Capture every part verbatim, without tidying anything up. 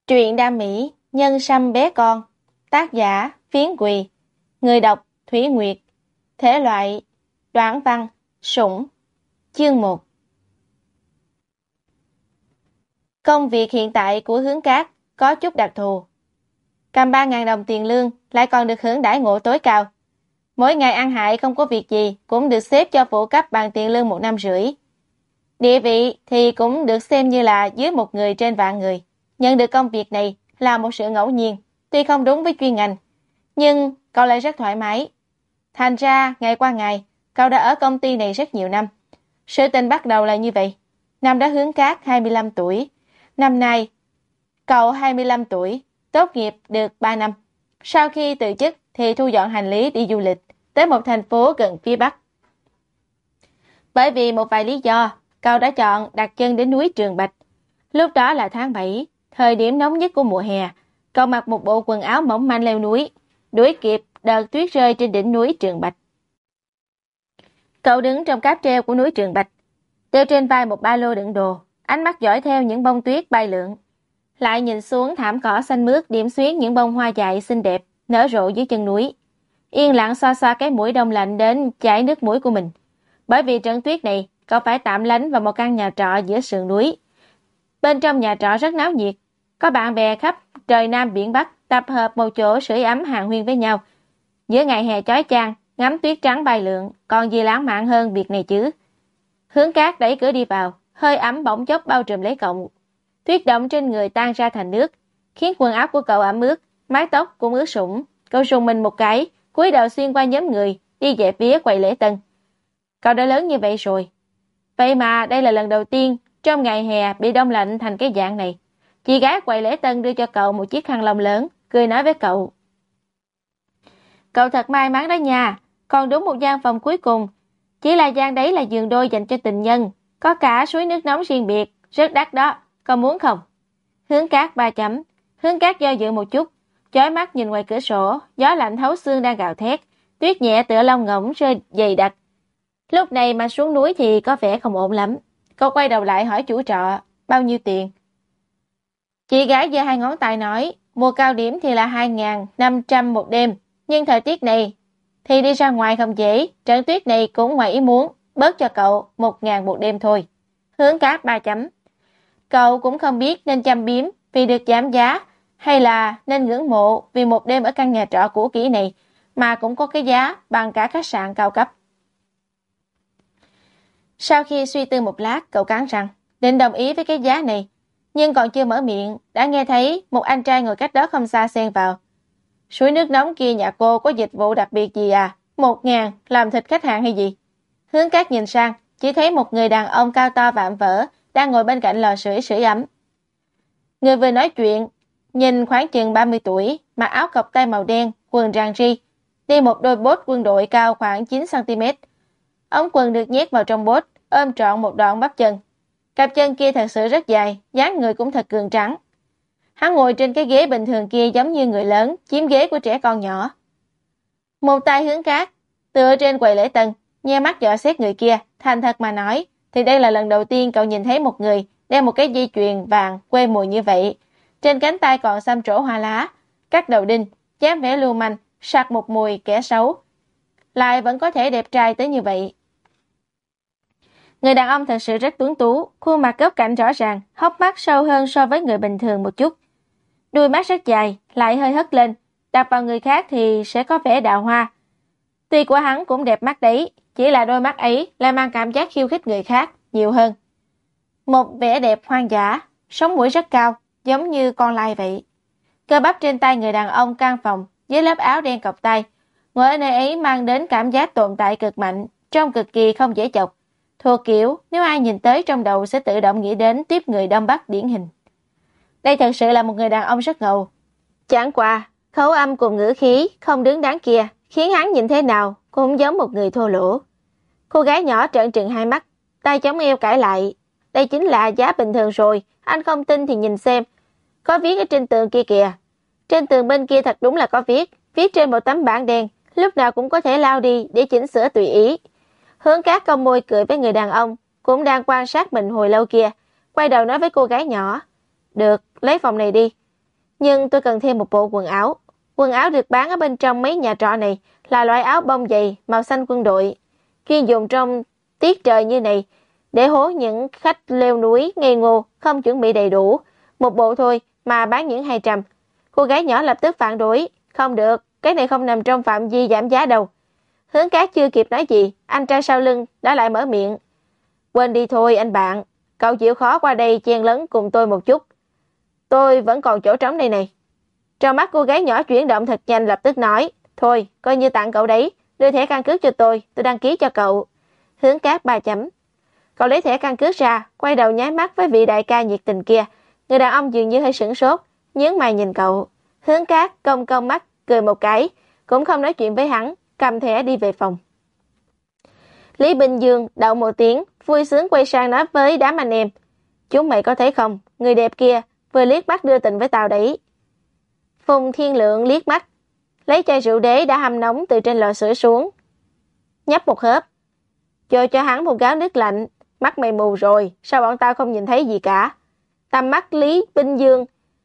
Truyện đam mỹ, nhân sâm bé con. Tác giả Phiến Quỳ. Người đọc Thủy Nguyệt. Thể loại đoạn văn, sủng. Chương một. Công việc hiện tại của Hướng Cát có chút đặc thù. Cầm ba nghìn đồng tiền lương lại còn được hưởng đãi ngộ tối cao. Mỗi ngày ăn hại không có việc gì cũng được xếp cho phụ cấp bằng tiền lương một năm rưỡi. Địa vị thì cũng được xem như là dưới một người trên vạn người. Nhận được công việc này là một sự ngẫu nhiên, tuy không đúng với chuyên ngành, nhưng cậu lại rất thoải mái. Thành ra, ngày qua ngày, cậu đã ở công ty này rất nhiều năm. Sự tình bắt đầu là như vậy. Năm đó Hướng Cát hai mươi lăm tuổi. Năm nay, cậu hai mươi lăm tuổi, tốt nghiệp được ba năm. Sau khi từ chức thì thu dọn hành lý đi du lịch tới một thành phố gần phía Bắc. Bởi vì một vài lý do, cậu đã chọn đặt chân đến núi Trường Bạch. Lúc đó là tháng bảy, thời điểm nóng nhất của mùa hè. Cậu mặc một bộ quần áo mỏng manh leo núi, đuổi kịp đợt tuyết rơi trên đỉnh núi Trường Bạch. Cậu đứng trong cáp treo của núi Trường Bạch, đeo trên vai một ba lô đựng đồ, ánh mắt dõi theo những bông tuyết bay lượn, lại nhìn xuống thảm cỏ xanh mướt điểm xuyến những bông hoa dại xinh đẹp nở rộ dưới chân núi. Yên lặng xoa xoa cái mũi đông lạnh đến chảy nước mũi của mình. Bởi vì trận tuyết này, cậu phải tạm lánh vào một căn nhà trọ giữa sườn núi. Bên trong nhà trọ rất náo nhiệt, có bạn bè khắp trời Nam biển Bắc tập hợp một chỗ sưởi ấm hàn huyên với nhau. Giữa ngày hè chói chang, ngắm tuyết trắng bay lượn, còn gì lãng mạn hơn việc này chứ. Hướng Cát đẩy cửa đi vào, hơi ấm bỗng chốc bao trùm lấy cậu. Tuyết động trên người tan ra thành nước, khiến quần áo của cậu ẩm ướt, mái tóc cũng ướt sũng. Cậu rùng mình một cái, cúi đầu xuyên qua nhóm người, đi về phía quầy lễ tân. Cậu đã lớn như vậy rồi. Vậy mà đây là lần đầu tiên trong ngày hè bị đông lạnh thành cái dạng này. Chị gái quầy lễ tân đưa cho cậu một chiếc khăn lông lớn, cười nói với cậu: "Cậu thật may mắn đó nha, còn đúng một gian phòng cuối cùng. Chỉ là gian đấy là giường đôi dành cho tình nhân, có cả suối nước nóng riêng biệt, rất đắt đó, cậu muốn không?" Hướng Cát ba chấm. Hướng Cát do dự một chút, chói mắt nhìn ngoài cửa sổ, gió lạnh thấu xương đang gào thét, tuyết nhẹ tựa lông ngỗng rơi dày đặc. Lúc này mà xuống núi thì có vẻ không ổn lắm. Cô quay đầu lại hỏi chủ trọ: "Bao nhiêu tiền?" Chị gái giơ hai ngón tay nói: "Mùa cao điểm thì là hai nghìn năm trăm một đêm, nhưng thời tiết này thì đi ra ngoài không dễ, trận tuyết này cũng ngoài ý muốn, bớt cho cậu một nghìn một đêm thôi." Hướng Cát ba chấm. Cậu cũng không biết nên châm biếm vì được giảm giá, hay là nên ngưỡng mộ vì một đêm ở căn nhà trọ cũ kỹ này mà cũng có cái giá bằng cả khách sạn cao cấp. Sau khi suy tư một lát, cậu cắn răng định đồng ý với cái giá này, nhưng còn chưa mở miệng đã nghe thấy một anh trai ngồi cách đó không xa xen vào: "Suối nước nóng kia nhà cô có dịch vụ đặc biệt gì à? Một ngàn làm thịt khách hàng hay gì?" Hướng Cát nhìn sang, chỉ thấy một người đàn ông cao to vạm vỡ đang ngồi bên cạnh lò sưởi sưởi ấm. Người vừa nói chuyện nhìn khoảng chừng ba mươi tuổi, mặc áo cộc tay màu đen, quần ràng ri, đi một đôi bốt quân đội cao khoảng chín xăng ti mét. Ống quần được nhét vào trong bốt, ôm trọn một đoạn bắp chân. Cặp chân kia thật sự rất dài, dáng người cũng thật cường tráng. Hắn ngồi trên cái ghế bình thường kia giống như người lớn chiếm ghế của trẻ con nhỏ. Một tay Hướng Cát tựa trên quầy lễ tân, nhe mắt dò xét người kia, thành thật mà nói, thì đây là lần đầu tiên cậu nhìn thấy một người đeo một cái dây chuyền vàng quê mùi như vậy. Trên cánh tay còn xăm trổ hoa lá, cắt đầu đinh, dáng vẻ lưu manh, sặc một mùi kẻ xấu, lại vẫn có thể đẹp trai tới như vậy. Người đàn ông thật sự rất tuấn tú, khuôn mặt góc cạnh rõ ràng, hốc mắt sâu hơn so với người bình thường một chút. Đuôi mắt rất dài, lại hơi hất lên, đặt vào người khác thì sẽ có vẻ đào hoa. Tuy của hắn cũng đẹp mắt đấy, chỉ là đôi mắt ấy lại mang cảm giác khiêu khích người khác nhiều hơn. Một vẻ đẹp hoang dã, sống mũi rất cao, giống như con lai vậy. Cơ bắp trên tay người đàn ông căng phồng dưới lớp áo đen cộc tay, ngồi ở nơi ấy mang đến cảm giác tồn tại cực mạnh, trông cực kỳ không dễ chọc. Thuộc kiểu nếu ai nhìn tới trong đầu sẽ tự động nghĩ đến tiếp người Đông Bắc điển hình. Đây thật sự là một người đàn ông rất ngầu. Chẳng qua, khẩu âm cùng ngữ khí không đứng đắn kia khiến hắn nhìn thế nào cũng giống một người thô lỗ. Cô gái nhỏ trợn trừng hai mắt, tay chống eo cãi lại: "Đây chính là giá bình thường rồi, anh không tin thì nhìn xem. Có viết ở trên tường kia kìa." Trên tường bên kia thật đúng là có viết, viết trên một tấm bảng đen, lúc nào cũng có thể lao đi để chỉnh sửa tùy ý. Hướng Cát cong môi cười với người đàn ông cũng đang quan sát mình hồi lâu kia, quay đầu nói với cô gái nhỏ: "Được, lấy phòng này đi." Nhưng tôi cần thêm một bộ quần áo. Quần áo được bán ở bên trong mấy nhà trọ này là loại áo bông dày màu xanh quân đội, chuyên dùng trong tiết trời như này để hố những khách leo núi ngây ngô không chuẩn bị đầy đủ. Một bộ thôi mà bán những hai trăm. Cô gái nhỏ lập tức phản đối. Không được, cái này không nằm trong phạm vi giảm giá đâu. Hướng Cát chưa kịp nói gì, anh trai sau lưng đã lại mở miệng. Quên đi thôi anh bạn, cậu chịu khó qua đây chen lấn cùng tôi một chút. Tôi vẫn còn chỗ trống đây này. Trong mắt cô gái nhỏ chuyển động thật nhanh, lập tức nói. Thôi, coi như tặng cậu đấy, đưa thẻ căn cước cho tôi, tôi đăng ký cho cậu. Hướng Cát ba chấm. Cậu lấy thẻ căn cước ra, quay đầu nháy mắt với vị đại ca nhiệt tình kia. Người đàn ông dường như hơi sửng sốt, nhướng mày nhìn cậu. Hướng Cát cong cong mắt, cười một cái, cũng không nói chuyện với hắn, cầm thẻ đi về phòng. Lý Bình Dương đậu một tiếng, vui sướng quay sang nói với đám anh em. Chúng mày có thấy không, người đẹp kia vừa liếc mắt đưa tình với tao đấy. Phùng Thiên Lượng liếc mắt, lấy chai rượu đế đã hâm nóng từ trên lò sưởi xuống, nhấp một hớp, cho cho hắn một gáo nước lạnh. Mắt mày mù rồi, sao bọn tao không nhìn thấy gì cả? Tầm mắt Lý Bình Dương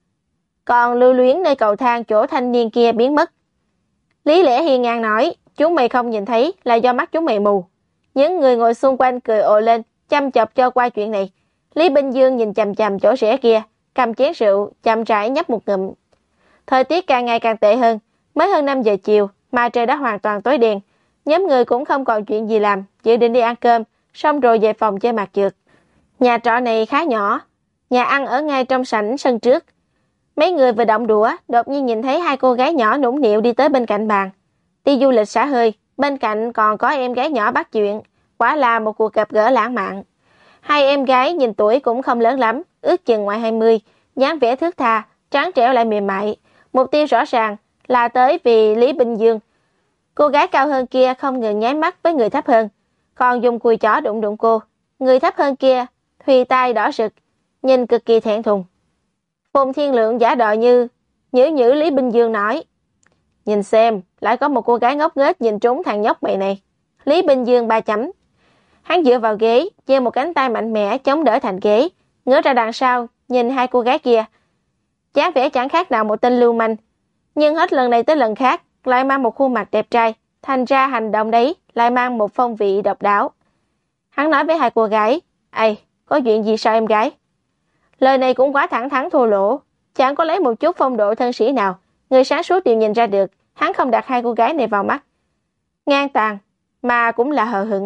còn lưu luyến nơi cầu thang chỗ thanh niên kia biến mất. Lý Lẽ hiên ngang nói, chúng mày không nhìn thấy là do mắt chúng mày mù. Những người ngồi xung quanh cười ồ lên, chăm chọc cho qua chuyện này. Lý Bình Dương nhìn chằm chằm chỗ rẽ kia, cầm chén rượu, chậm rãi nhấp một ngụm. Thời tiết càng ngày càng tệ hơn, mới hơn năm giờ chiều mà trời đã hoàn toàn tối đen. Nhóm người cũng không còn chuyện gì làm, dự định đi ăn cơm, xong rồi về phòng chơi mặt trượt. Nhà trọ này khá nhỏ, nhà ăn ở ngay trong sảnh sân trước. Mấy người vừa động đũa, đột nhiên nhìn thấy hai cô gái nhỏ nũng nịu đi tới bên cạnh bàn. Đi du lịch xả hơi, bên cạnh còn có em gái nhỏ bắt chuyện, quả là một cuộc gặp gỡ lãng mạn. Hai em gái nhìn tuổi cũng không lớn lắm, ước chừng ngoài hai mươi, dáng vẻ thướt tha, trắng trẻo lại mềm mại. Mục tiêu rõ ràng là tới vì Lý Bình Dương. Cô gái cao hơn kia không ngừng nháy mắt với người thấp hơn, còn dùng cùi chỏ đụng đụng cô. Người thấp hơn kia, thùy tai đỏ rực, nhìn cực kỳ thẹn thùng. Phùng Thiên Lượng giả đò như nhữ nhữ Lý Bình Dương nói, nhìn xem, lại có một cô gái ngốc nghếch nhìn trúng thằng nhóc mày này. Lý Bình Dương ba chấm. Hắn dựa vào ghế, giơ một cánh tay mạnh mẽ chống đỡ thành ghế, ngửa ra đằng sau, nhìn hai cô gái kia. Dáng vẻ chẳng khác nào một tên lưu manh, nhưng hết lần này tới lần khác, lại mang một khuôn mặt đẹp trai, thành ra hành động đấy lại mang một phong vị độc đáo. Hắn nói với hai cô gái, ây, có chuyện gì sao em gái? Lời này cũng quá thẳng thắn thô lỗ, chẳng có lấy một chút phong độ thân sĩ nào. Người sáng suốt đều nhìn ra được, hắn không đặt hai cô gái này vào mắt. Ngang tàn, mà cũng là hờ hững.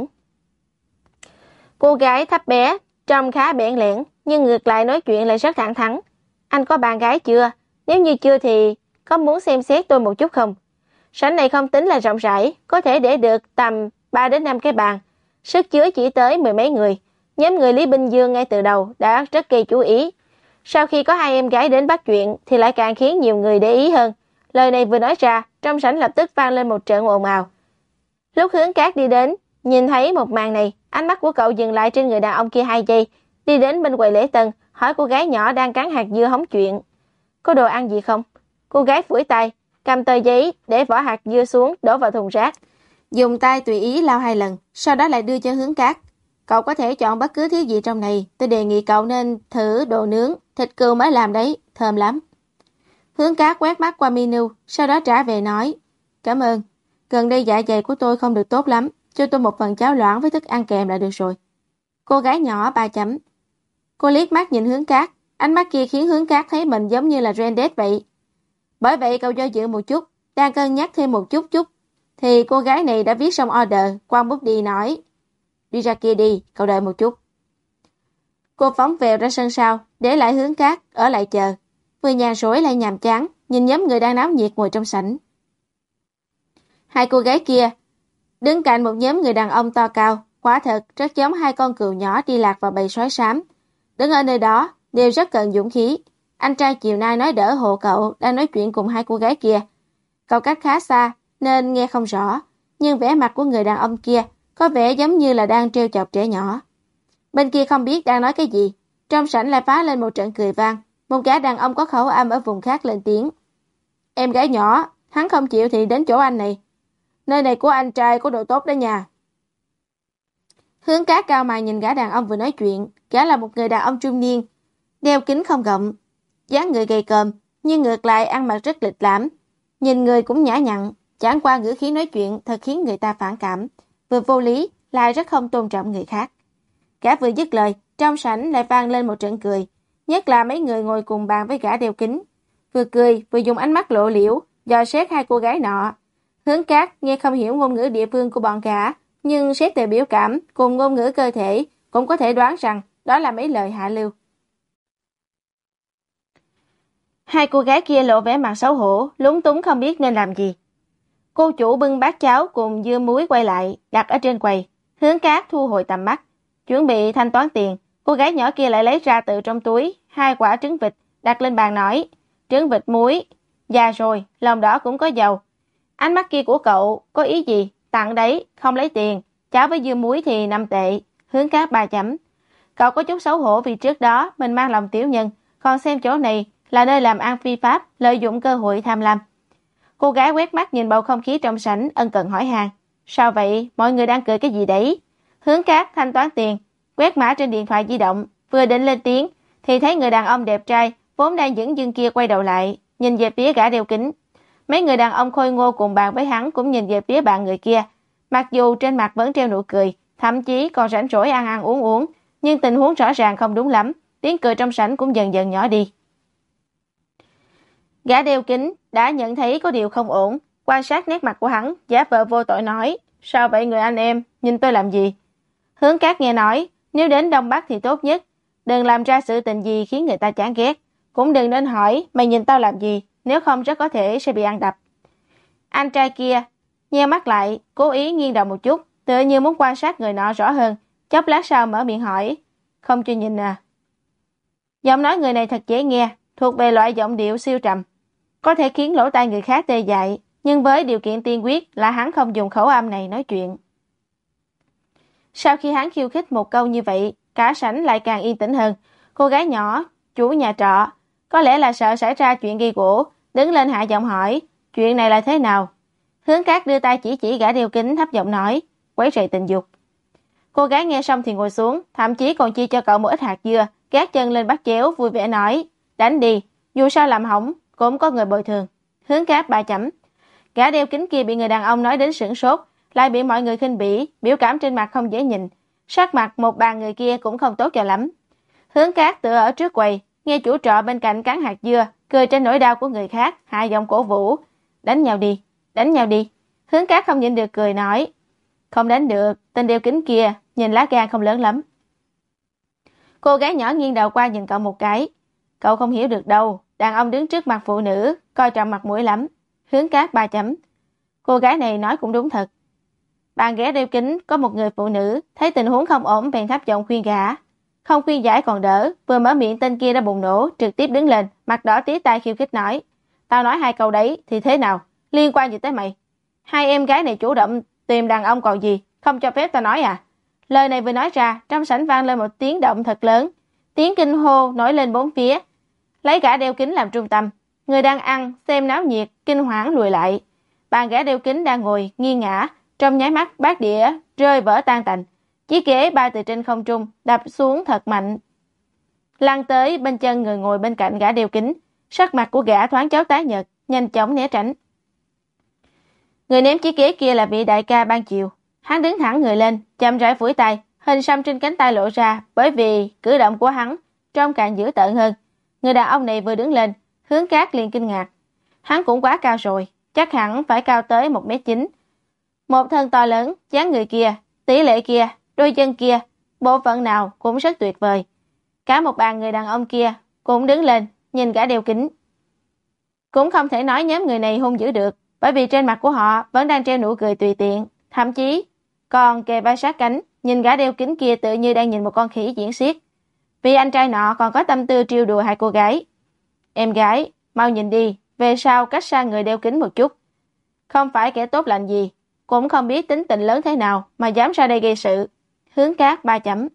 Cô gái thấp bé, trông khá bẽn lẽn, nhưng ngược lại nói chuyện lại rất thẳng thắn. Anh có bạn gái chưa? Nếu như chưa thì có muốn xem xét tôi một chút không? Sảnh này không tính là rộng rãi, có thể để được tầm ba đến năm cái bàn. Sức chứa chỉ tới mười mấy người. Nhóm người Lý Bình Dương ngay từ đầu đã rất gây chú ý. Sau khi có hai em gái đến bắt chuyện thì lại càng khiến nhiều người để ý hơn. Lời này vừa nói ra, trong sảnh lập tức vang lên một trận ồn ào. Lúc Hướng Cát đi đến, nhìn thấy một màn này, ánh mắt của cậu dừng lại trên người đàn ông kia hai giây, đi đến bên quầy lễ tân, hỏi cô gái nhỏ đang cắn hạt dưa hóng chuyện. Có đồ ăn gì không? Cô gái phủi tay, cầm tờ giấy để vỏ hạt dưa xuống, đổ vào thùng rác. Dùng tay tùy ý lau hai lần, sau đó lại đưa cho Hướng Cát. Cậu có thể chọn bất cứ thứ gì trong này, tôi đề nghị cậu nên thử đồ nướng, thịt cừu mới làm đấy, thơm lắm. Hướng Cát quét mắt qua menu, sau đó trả về nói, cảm ơn, gần đây dạ dày của tôi không được tốt lắm, cho tôi một phần cháo loãng với thức ăn kèm là được rồi. Cô gái nhỏ ba chấm. Cô liếc mắt nhìn Hướng Cát, ánh mắt kia khiến Hướng Cát thấy mình giống như là Rendet vậy. Bởi vậy cậu do dự một chút, đang cân nhắc thêm một chút chút, thì cô gái này đã viết xong order, quăng bút đi nói, đi ra kia đi, cậu đợi một chút. Cô phóng vèo ra sân sau, để lại Hướng Cát, ở lại chờ. Vừa nhàn rỗi lại nhàm chán, nhìn nhóm người đang náo nhiệt ngồi trong sảnh. Hai cô gái kia, đứng cạnh một nhóm người đàn ông to cao, quả thật rất giống hai con cừu nhỏ đi lạc vào bầy sói xám. Đứng ở nơi đó, đều rất cần dũng khí. Anh trai chiều nay nói đỡ hộ cậu, đang nói chuyện cùng hai cô gái kia. Cậu cách khá xa, nên nghe không rõ, nhưng vẻ mặt của người đàn ông kia có vẻ giống như là đang trêu chọc trẻ nhỏ. Bên kia không biết đang nói cái gì, trong sảnh lại phá lên một trận cười vang. Một gã đàn ông có khẩu âm ở vùng khác lên tiếng. Em gái nhỏ, hắn không chịu thì đến chỗ anh này. Nơi này của anh trai có độ tốt đó nha. Hướng Cát cao mày nhìn gã đàn ông vừa nói chuyện. Gã là một người đàn ông trung niên, đeo kính không gọng, dáng người gầy còm, nhưng ngược lại ăn mặc rất lịch lãm. Nhìn người cũng nhã nhặn, chẳng qua ngữ khí nói chuyện thật khiến người ta phản cảm, vừa vô lý lại rất không tôn trọng người khác. Gã vừa dứt lời, trong sảnh lại vang lên một trận cười, nhất là mấy người ngồi cùng bàn với gã đeo kính. Vừa cười, vừa dùng ánh mắt lộ liễu, dò xét hai cô gái nọ. Hướng Cát nghe không hiểu ngôn ngữ địa phương của bọn gã, nhưng xét từ biểu cảm cùng ngôn ngữ cơ thể cũng có thể đoán rằng đó là mấy lời hạ lưu. Hai cô gái kia lộ vẻ mặt xấu hổ, lúng túng không biết nên làm gì. Cô chủ bưng bát cháo cùng dưa muối quay lại, đặt ở trên quầy. Hướng Cát thu hồi tầm mắt, chuẩn bị thanh toán tiền. Cô gái nhỏ kia lại lấy ra từ trong túi hai quả trứng vịt, đặt lên bàn nói, trứng vịt muối, già rồi, lòng đỏ cũng có dầu. Ánh mắt kia của cậu có ý gì? Tặng đấy, không lấy tiền. Cháo với dưa muối thì năm tệ. Hướng Cát ba chấm. Cậu có chút xấu hổ vì trước đó mình mang lòng tiểu nhân, còn xem chỗ này là nơi làm ăn phi pháp, lợi dụng cơ hội tham lam. Cô gái quét mắt nhìn bầu không khí trong sảnh, ân cần hỏi han. Sao vậy? Mọi người đang cười cái gì đấy? Hướng Cát thanh toán tiền, quét mã trên điện thoại di động, vừa định lên tiếng thì thấy người đàn ông đẹp trai vốn đang dửng dưng kia quay đầu lại, nhìn về phía gã đeo kính. Mấy người đàn ông khôi ngô cùng bàn với hắn cũng nhìn về phía bạn người kia, mặc dù trên mặt vẫn treo nụ cười, thậm chí còn rảnh rỗi ăn ăn uống uống, nhưng tình huống rõ ràng không đúng lắm, tiếng cười trong sảnh cũng dần dần nhỏ đi. Gã đeo kính đã nhận thấy có điều không ổn, quan sát nét mặt của hắn, giả vờ vô tội nói, sao vậy người anh em, nhìn tôi làm gì? Hướng Cát nghe nói, nếu đến Đông Bắc thì tốt nhất, đừng làm ra sự tình gì khiến người ta chán ghét, cũng đừng nên hỏi mày nhìn tao làm gì, nếu không rất có thể sẽ bị ăn đập. Anh trai kia nheo mắt lại, cố ý nghiêng đầu một chút, tựa như muốn quan sát người nọ rõ hơn, chốc lát sau mở miệng hỏi, không cho nhìn à? Giọng nói người này thật dễ nghe, thuộc về loại giọng điệu siêu trầm, có thể khiến lỗ tai người khác tê dại, nhưng với điều kiện tiên quyết là hắn không dùng khẩu âm này nói chuyện. Sau khi hắn khiêu khích một câu như vậy, cả sảnh lại càng yên tĩnh hơn. Cô gái nhỏ, chủ nhà trọ, có lẽ là sợ xảy ra chuyện gây gỗ, đứng lên hạ giọng hỏi, chuyện này là thế nào? Hướng Cát đưa tay chỉ chỉ gã đeo kính thấp giọng nói, quấy rầy tình dục. Cô gái nghe xong thì ngồi xuống, thậm chí còn chia cho cậu một ít hạt dưa, gác chân lên bát chéo vui vẻ nói, đánh đi, dù sao làm hỏng, cũng có người bồi thường. Hướng Cát ba chấm. Gã đeo kính kia bị người đàn ông nói đến sửng sốt, lại bị mọi người khinh bỉ, biểu cảm trên mặt không dễ nhìn, sắc mặt một bàn người kia cũng không tốt cho lắm. Hướng Cát tựa ở trước quầy, nghe chủ trọ bên cạnh cắn hạt dưa, cười trên nỗi đau của người khác, hạ giọng cổ vũ, đánh nhau đi, đánh nhau đi. Hướng Cát không nhịn được cười nói, không đánh được, tên đeo kính kia nhìn lá gan không lớn lắm. Cô gái nhỏ nghiêng đầu qua nhìn cậu một cái, cậu không hiểu được đâu, đàn ông đứng trước mặt phụ nữ, coi trọng mặt mũi lắm. Hướng Cát ba chấm. Cô gái này nói cũng đúng thật. Bàn ghé đeo kính có một người phụ nữ, thấy tình huống không ổn bèn thấp giọng khuyên gã. Không khuyên giải còn đỡ, vừa mở miệng tên kia đã bùng nổ, trực tiếp đứng lên, mặt đỏ tía tai khiêu khích nói, tao nói hai câu đấy thì thế nào, liên quan gì tới mày? Hai em gái này chủ động tìm đàn ông còn gì, không cho phép tao nói à? Lời này vừa nói ra, trong sảnh vang lên một tiếng động thật lớn, tiếng kinh hô nổi lên bốn phía, lấy gã đeo kính làm trung tâm. Người đang ăn, xem náo nhiệt, kinh hoảng lùi lại. Bàn gã đeo kính đang ngồi, nghiêng ngã, trong nháy mắt bát đĩa rơi vỡ tan tành. Chiếc ghế bay từ trên không trung, đập xuống thật mạnh, lăn tới bên chân người ngồi bên cạnh gã đeo kính. Sắc mặt của gã thoáng chốc tái nhợt, nhanh chóng né tránh. Người ném chiếc ghế kia là vị đại ca ban chiều. Hắn đứng thẳng người lên, chậm rãi phủi tay, hình xăm trên cánh tay lộ ra, bởi vì cử động của hắn trông càng dữ tợn hơn. Người đàn ông này vừa đứng lên, Hướng Cát liền kinh ngạc. Hắn cũng quá cao rồi, chắc hẳn phải cao tới một mét chín. Một thân to lớn, dáng người kia, tỷ lệ kia, đôi chân kia, bộ phận nào cũng rất tuyệt vời. Cả một bàn người đàn ông kia cũng đứng lên, nhìn gã đeo kính. Cũng không thể nói nhóm người này hung dữ được, bởi vì trên mặt của họ vẫn đang treo nụ cười tùy tiện, thậm chí còn kề vai sát cánh, nhìn gã đeo kính kia tự như đang nhìn một con khỉ diễn xiếc. Vì anh trai nọ còn có tâm tư trêu đùa hai cô gái. Em gái, mau nhìn đi, về sau cách xa người đeo kính một chút. Không phải kẻ tốt lành gì, cũng không biết tính tình lớn thế nào mà dám ra đây gây sự. Hướng Cát ba chấm.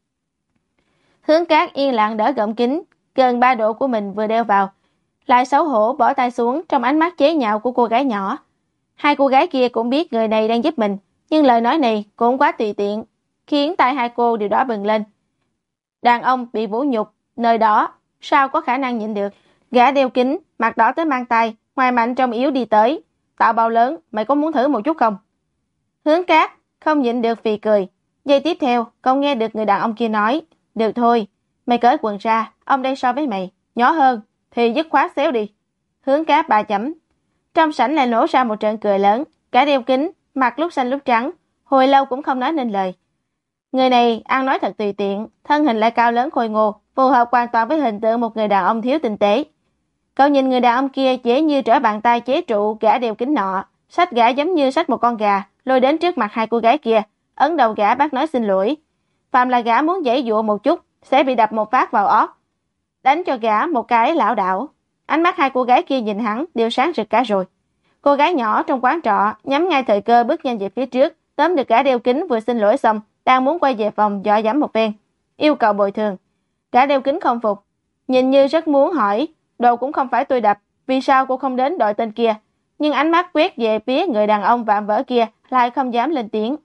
Hướng Cát yên lặng đỡ gọng kính gần ba độ của mình vừa đeo vào, lại xấu hổ bỏ tay xuống trong ánh mắt chế nhạo của cô gái nhỏ. Hai cô gái kia cũng biết người này đang giúp mình, nhưng lời nói này cũng quá tùy tiện, khiến tay hai cô đều đỏ bừng lên. Đàn ông bị vũ nhục nơi đó sao có khả năng nhịn được. Gã đeo kính, mặt đỏ tới mang tay, ngoài mạnh trong yếu đi tới. Tạo bao lớn, mày có muốn thử một chút không? Hướng Cát không nhịn được phì cười. Giây tiếp theo, cậu nghe được người đàn ông kia nói, được thôi, mày cởi quần ra, ông đây so với mày, nhỏ hơn, thì dứt khoát xéo đi. Hướng Cát ba chấm. Trong sảnh lại nổ ra một trận cười lớn, cả đeo kính, mặt lúc xanh lúc trắng, hồi lâu cũng không nói nên lời. Người này ăn nói thật tùy tiện, thân hình lại cao lớn khôi ngô, phù hợp hoàn toàn với hình tượng một người đàn ông thiếu tinh tế. Cậu nhìn người đàn ông kia dễ như trở bàn tay chế trụ gã đeo kính nọ, xách gã giống như xách một con gà, lôi đến trước mặt hai cô gái kia, ấn đầu gã bác nói xin lỗi. Phạm là gã muốn giãy dụa một chút, sẽ bị đập một phát vào óc, đánh cho gã một cái lảo đảo. Ánh mắt hai cô gái kia nhìn hắn đều sáng rực cả rồi. Cô gái nhỏ trong quán trọ nhắm ngay thời cơ bước nhanh về phía trước, tóm được gã đeo kính vừa xin lỗi xong, đang muốn quay về phòng dọa dẫm một phen, yêu cầu bồi thường. Gã đeo kính không phục, nhìn như rất muốn hỏi, đồ cũng không phải tôi đập, vì sao cô không đến đội tên kia? Nhưng ánh mắt quét về phía người đàn ông vạm vỡ kia lại không dám lên tiếng.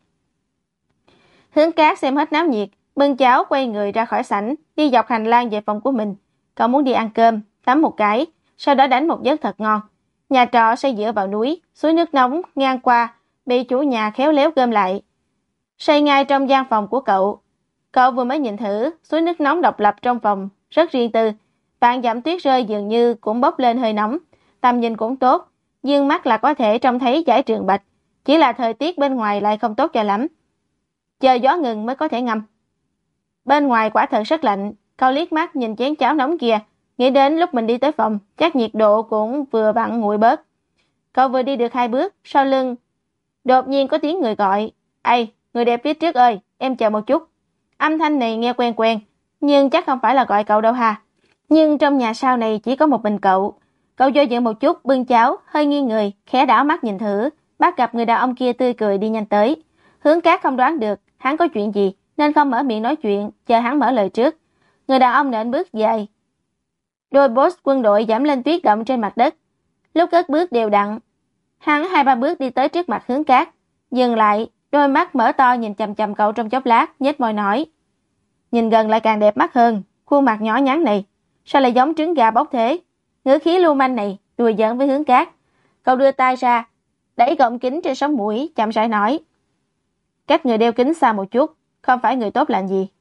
Hướng Cát xem hết náo nhiệt, bưng cháo quay người ra khỏi sảnh, đi dọc hành lang về phòng của mình. Cậu muốn đi ăn cơm, tắm một cái, sau đó đánh một giấc thật ngon. Nhà trọ xây dựa vào núi, suối nước nóng ngang qua, bị chủ nhà khéo léo gom lại, xây ngay trong gian phòng của cậu. Cậu vừa mới nhìn thử, suối nước nóng độc lập trong phòng, rất riêng tư. Vạn dặm tuyết rơi dường như cũng bốc lên hơi nóng, tầm nhìn cũng tốt, dương mắt là có thể trông thấy dải Trường Bạch, chỉ là thời tiết bên ngoài lại không tốt cho lắm. Chờ gió ngừng mới có thể ngâm. Bên ngoài quả thật rất lạnh, cậu liếc mắt nhìn chén cháo nóng kia, nghĩ đến lúc mình đi tới phòng, chắc nhiệt độ cũng vừa vặn nguội bớt. Cậu vừa đi được hai bước, sau lưng đột nhiên có tiếng người gọi, "Ây, người đẹp phía trước ơi, em chờ một chút." Âm thanh này nghe quen quen, nhưng chắc không phải là gọi cậu đâu ha. Nhưng trong nhà sau này chỉ có một mình cậu. Cậu do dự một chút, bưng cháo, hơi nghiêng người, khẽ đảo mắt nhìn thử, bắt gặp người đàn ông kia tươi cười đi nhanh tới. Hướng Cát không đoán được hắn có chuyện gì, nên không mở miệng nói chuyện, chờ hắn mở lời trước. Người đàn ông nện bước dài, đôi boss quân đội giảm lên tuyết động trên mặt đất. Lúc cất bước đều đặn, hắn hai ba bước đi tới trước mặt Hướng Cát, dừng lại, đôi mắt mở to nhìn chằm chằm cậu trong chốc lát, nhếch môi nói, nhìn gần lại càng đẹp mắt hơn, khuôn mặt nhỏ nhắn này, sao lại giống trứng gà bốc thế? Ngữ khí lưu manh này đùa giỡn với Hướng Cát. Cậu đưa tay ra, đẩy gọng kính trên sống mũi, chậm rãi nói, cách người đeo kính xa một chút, không phải người tốt lành gì.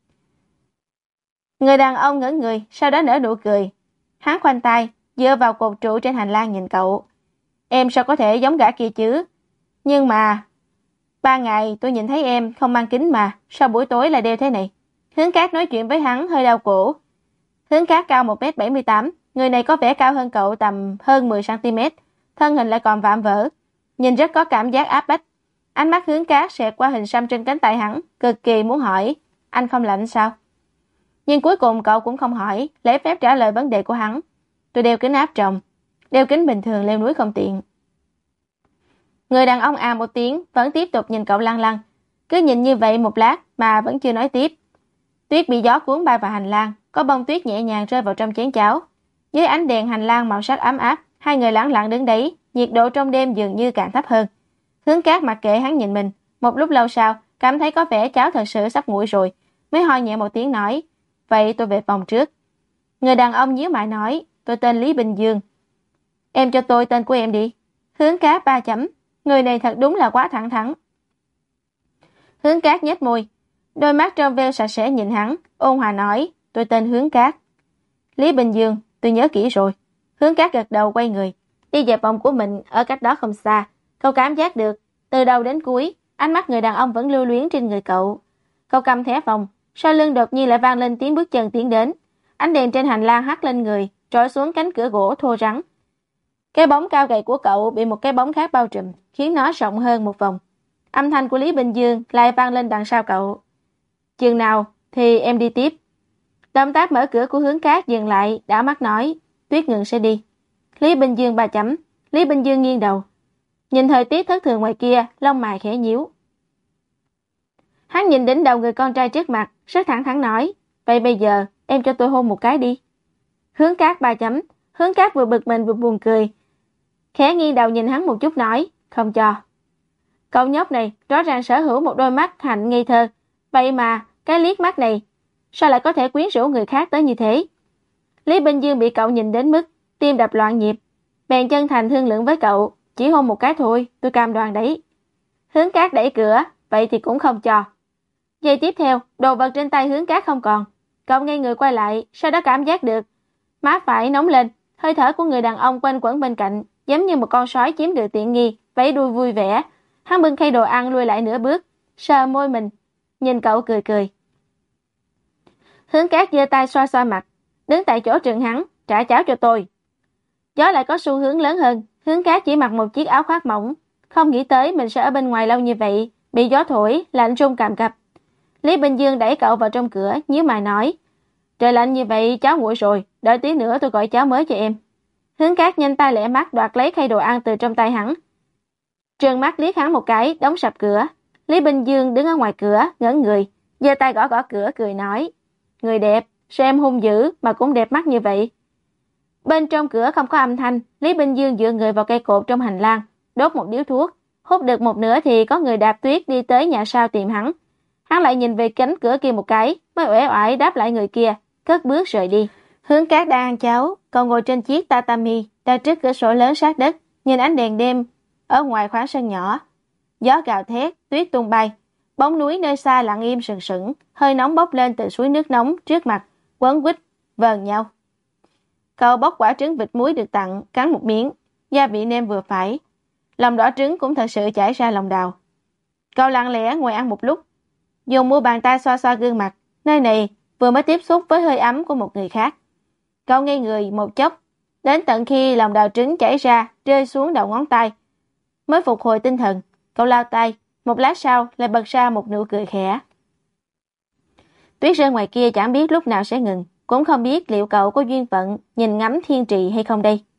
Người đàn ông ngỡ người, sau đó nở nụ cười. Hắn khoanh tay, dựa vào cột trụ trên hành lang nhìn cậu. Em sao có thể giống gã kia chứ? Nhưng mà, ba ngày tôi nhìn thấy em không mang kính mà, sao buổi tối lại đeo thế này? Hướng Cát nói chuyện với hắn hơi đau cổ. Hướng Cát cao một mét bảy mươi tám, người này có vẻ cao hơn cậu tầm hơn mười xăng ti mét, thân hình lại còn vạm vỡ, nhìn rất có cảm giác áp bách. Ánh mắt Hướng Cát xẹt qua hình xăm trên cánh tay hắn, cực kỳ muốn hỏi, anh không lạnh sao? Nhưng cuối cùng cậu cũng không hỏi, lễ phép trả lời vấn đề của hắn. Tôi đeo kính áp tròng, đeo kính bình thường leo núi không tiện. Người đàn ông à một tiếng, vẫn tiếp tục nhìn cậu lăng lăng. Cứ nhìn như vậy một lát mà vẫn chưa nói tiếp. Tuyết bị gió cuốn bay vào hành lang, có bông tuyết nhẹ nhàng rơi vào trong chén cháo. Dưới ánh đèn hành lang màu sắc ấm áp, hai người lẳng lặng đứng đấy, nhiệt độ trong đêm dường như càng thấp hơn. Hướng Cát mặc kệ hắn nhìn mình, một lúc lâu sau, cảm thấy có vẻ cháo thật sự sắp nguội rồi, mới ho nhẹ một tiếng nói, vậy tôi về phòng trước. Người đàn ông nhíu mày nói, tôi tên Lý Bình Dương. Em cho tôi tên của em đi. Hướng Cát ba chấm, người này thật đúng là quá thẳng thắn. Hướng Cát nhếch môi, đôi mắt trong veo sạch sẽ nhìn hắn, ôn hòa nói, tôi tên Hướng Cát. Lý Bình Dương, tôi nhớ kỹ rồi. Hướng Cát gật đầu quay người, đi về phòng của mình ở cách đó không xa. Cậu cảm giác được, từ đầu đến cuối, ánh mắt người đàn ông vẫn lưu luyến trên người cậu. Cậu cầm thẻ phòng, sau lưng đột nhiên lại vang lên tiếng bước chân tiến đến. Ánh đèn trên hành lang hắt lên người, trọi xuống cánh cửa gỗ thô rắn. Cái bóng cao gầy của cậu bị một cái bóng khác bao trùm, khiến nó rộng hơn một vòng. Âm thanh của Lý Bình Dương lại vang lên đằng sau cậu. Chừng nào thì em đi tiếp. Động tác mở cửa của Hướng Cát dừng lại, đảo mắt nói, tuyết ngừng sẽ đi. Lý Bình Dương ba chấm. Lý Bình Dương nghiêng đầu, nhìn thời tiết thất thường ngoài kia, lông mày khẽ nhíu. Hắn nhìn đỉnh đầu người con trai trước mặt, rất thẳng thắn nói, vậy bây giờ em cho tôi hôn một cái đi. Hướng Cát ba chấm. Hướng Cát vừa bực mình vừa buồn cười, khẽ nghiêng đầu nhìn hắn một chút nói, không cho. Cậu nhóc này rõ ràng sở hữu một đôi mắt hạnh ngây thơ, vậy mà cái liếc mắt này sao lại có thể quyến rũ người khác tới như thế? Lý Bình Dương bị cậu nhìn đến mức tim đập loạn nhịp, bèn chân thành thương lượng với cậu, chỉ hôn một cái thôi, tôi cam đoan đấy. Hướng Cát đẩy cửa, vậy thì cũng không cho. Giây tiếp theo, đồ vật trên tay Hướng Cát không còn. Cậu ngây người quay lại, sau đó cảm giác được má phải nóng lên, hơi thở của người đàn ông quanh quẩn bên cạnh, giống như một con sói chiếm được tiện nghi, vẫy đuôi vui vẻ. Hắn bưng khay đồ ăn lui lại nửa bước, sờ môi mình, nhìn cậu cười cười. Hướng Cát giơ tay xoa xoa mặt, đứng tại chỗ trừng hắn, trả cháo cho tôi. Gió lại có xu hướng lớn hơn, Hướng Cát chỉ mặc một chiếc áo khoác mỏng, không nghĩ tới mình sẽ ở bên ngoài lâu như vậy, bị gió thổi, lạnh run càm cập. Lý Bình Dương đẩy cậu vào trong cửa, nhíu mày nói, trời lạnh như vậy cháo nguội rồi, đợi tí nữa tôi gọi cháo mới cho em. Hướng Cát nhanh tay lẹ mắt đoạt lấy khay đồ ăn từ trong tay hắn. Trừng mắt liếc hắn một cái, đóng sập cửa. Lý Bình Dương đứng ở ngoài cửa, ngẩn người, giơ tay gõ gõ cửa cười nói, người đẹp, sao em hung dữ mà cũng đẹp mắt như vậy. Bên trong cửa không có âm thanh, Lý Bình Dương dựa người vào cây cột trong hành lang, đốt một điếu thuốc, hút được một nửa thì có người đạp tuyết đi tới nhà sau tìm hắn. Hắn lại nhìn về cánh cửa kia một cái, mới uể oải đáp lại người kia, cất bước rời đi. Hướng Cát đang ăn cháo, cậu ngồi trên chiếc tatami, ra trước cửa sổ lớn sát đất, nhìn ánh đèn đêm ở ngoài khoảng sân nhỏ. Gió gào thét, tuyết tung bay, bóng núi nơi xa lặng im sừng sững, hơi nóng bốc lên từ suối nước nóng trước mặt, quấn quýt vờn nhau. Cậu bóc quả trứng vịt muối được tặng, cắn một miếng, gia vị nêm vừa phải. Lòng đỏ trứng cũng thật sự chảy ra lòng đào. Cậu lặng lẽ ngồi ăn một lúc, dùng mu bàn tay xoa xoa gương mặt, nơi này vừa mới tiếp xúc với hơi ấm của một người khác. Cậu ngây người một chốc, đến tận khi lòng đào trứng chảy ra, rơi xuống đầu ngón tay, mới phục hồi tinh thần. Cậu lao tay, một lát sau lại bật ra một nụ cười khẽ. Tuyết rơi ngoài kia chẳng biết lúc nào sẽ ngừng, cũng không biết liệu cậu có duyên phận nhìn ngắm thiên trì hay không đây.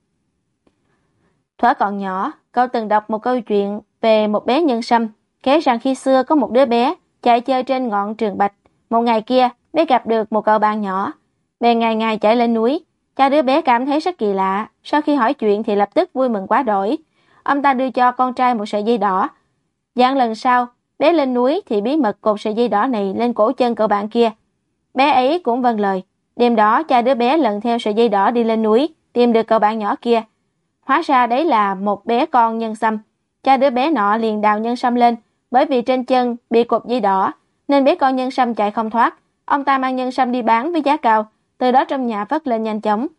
Thuở còn nhỏ, cậu từng đọc một câu chuyện về một bé nhân sâm, kể rằng khi xưa có một đứa bé chạy chơi trên ngọn trường bạch. Một ngày kia, bé gặp được một cậu bạn nhỏ, bèn ngày ngày chạy lên núi. Cha đứa bé cảm thấy rất kỳ lạ, sau khi hỏi chuyện thì lập tức vui mừng quá đỗi. Ông ta đưa cho con trai một sợi dây đỏ. Dặn lần sau, bé lên núi thì bí mật cột sợi dây đỏ này lên cổ chân cậu bạn kia. Bé ấy cũng vâng lời. Đêm đó, cha đứa bé lần theo sợi dây đỏ đi lên núi, tìm được cậu bạn nhỏ kia. Hóa ra đấy là một bé con nhân sâm. Cha đứa bé nọ liền đào nhân sâm lên, bởi vì trên chân bị cột dây đỏ, nên bé con nhân sâm chạy không thoát. Ông ta mang nhân sâm đi bán với giá cao, từ đó trong nhà vất lên nhanh chóng.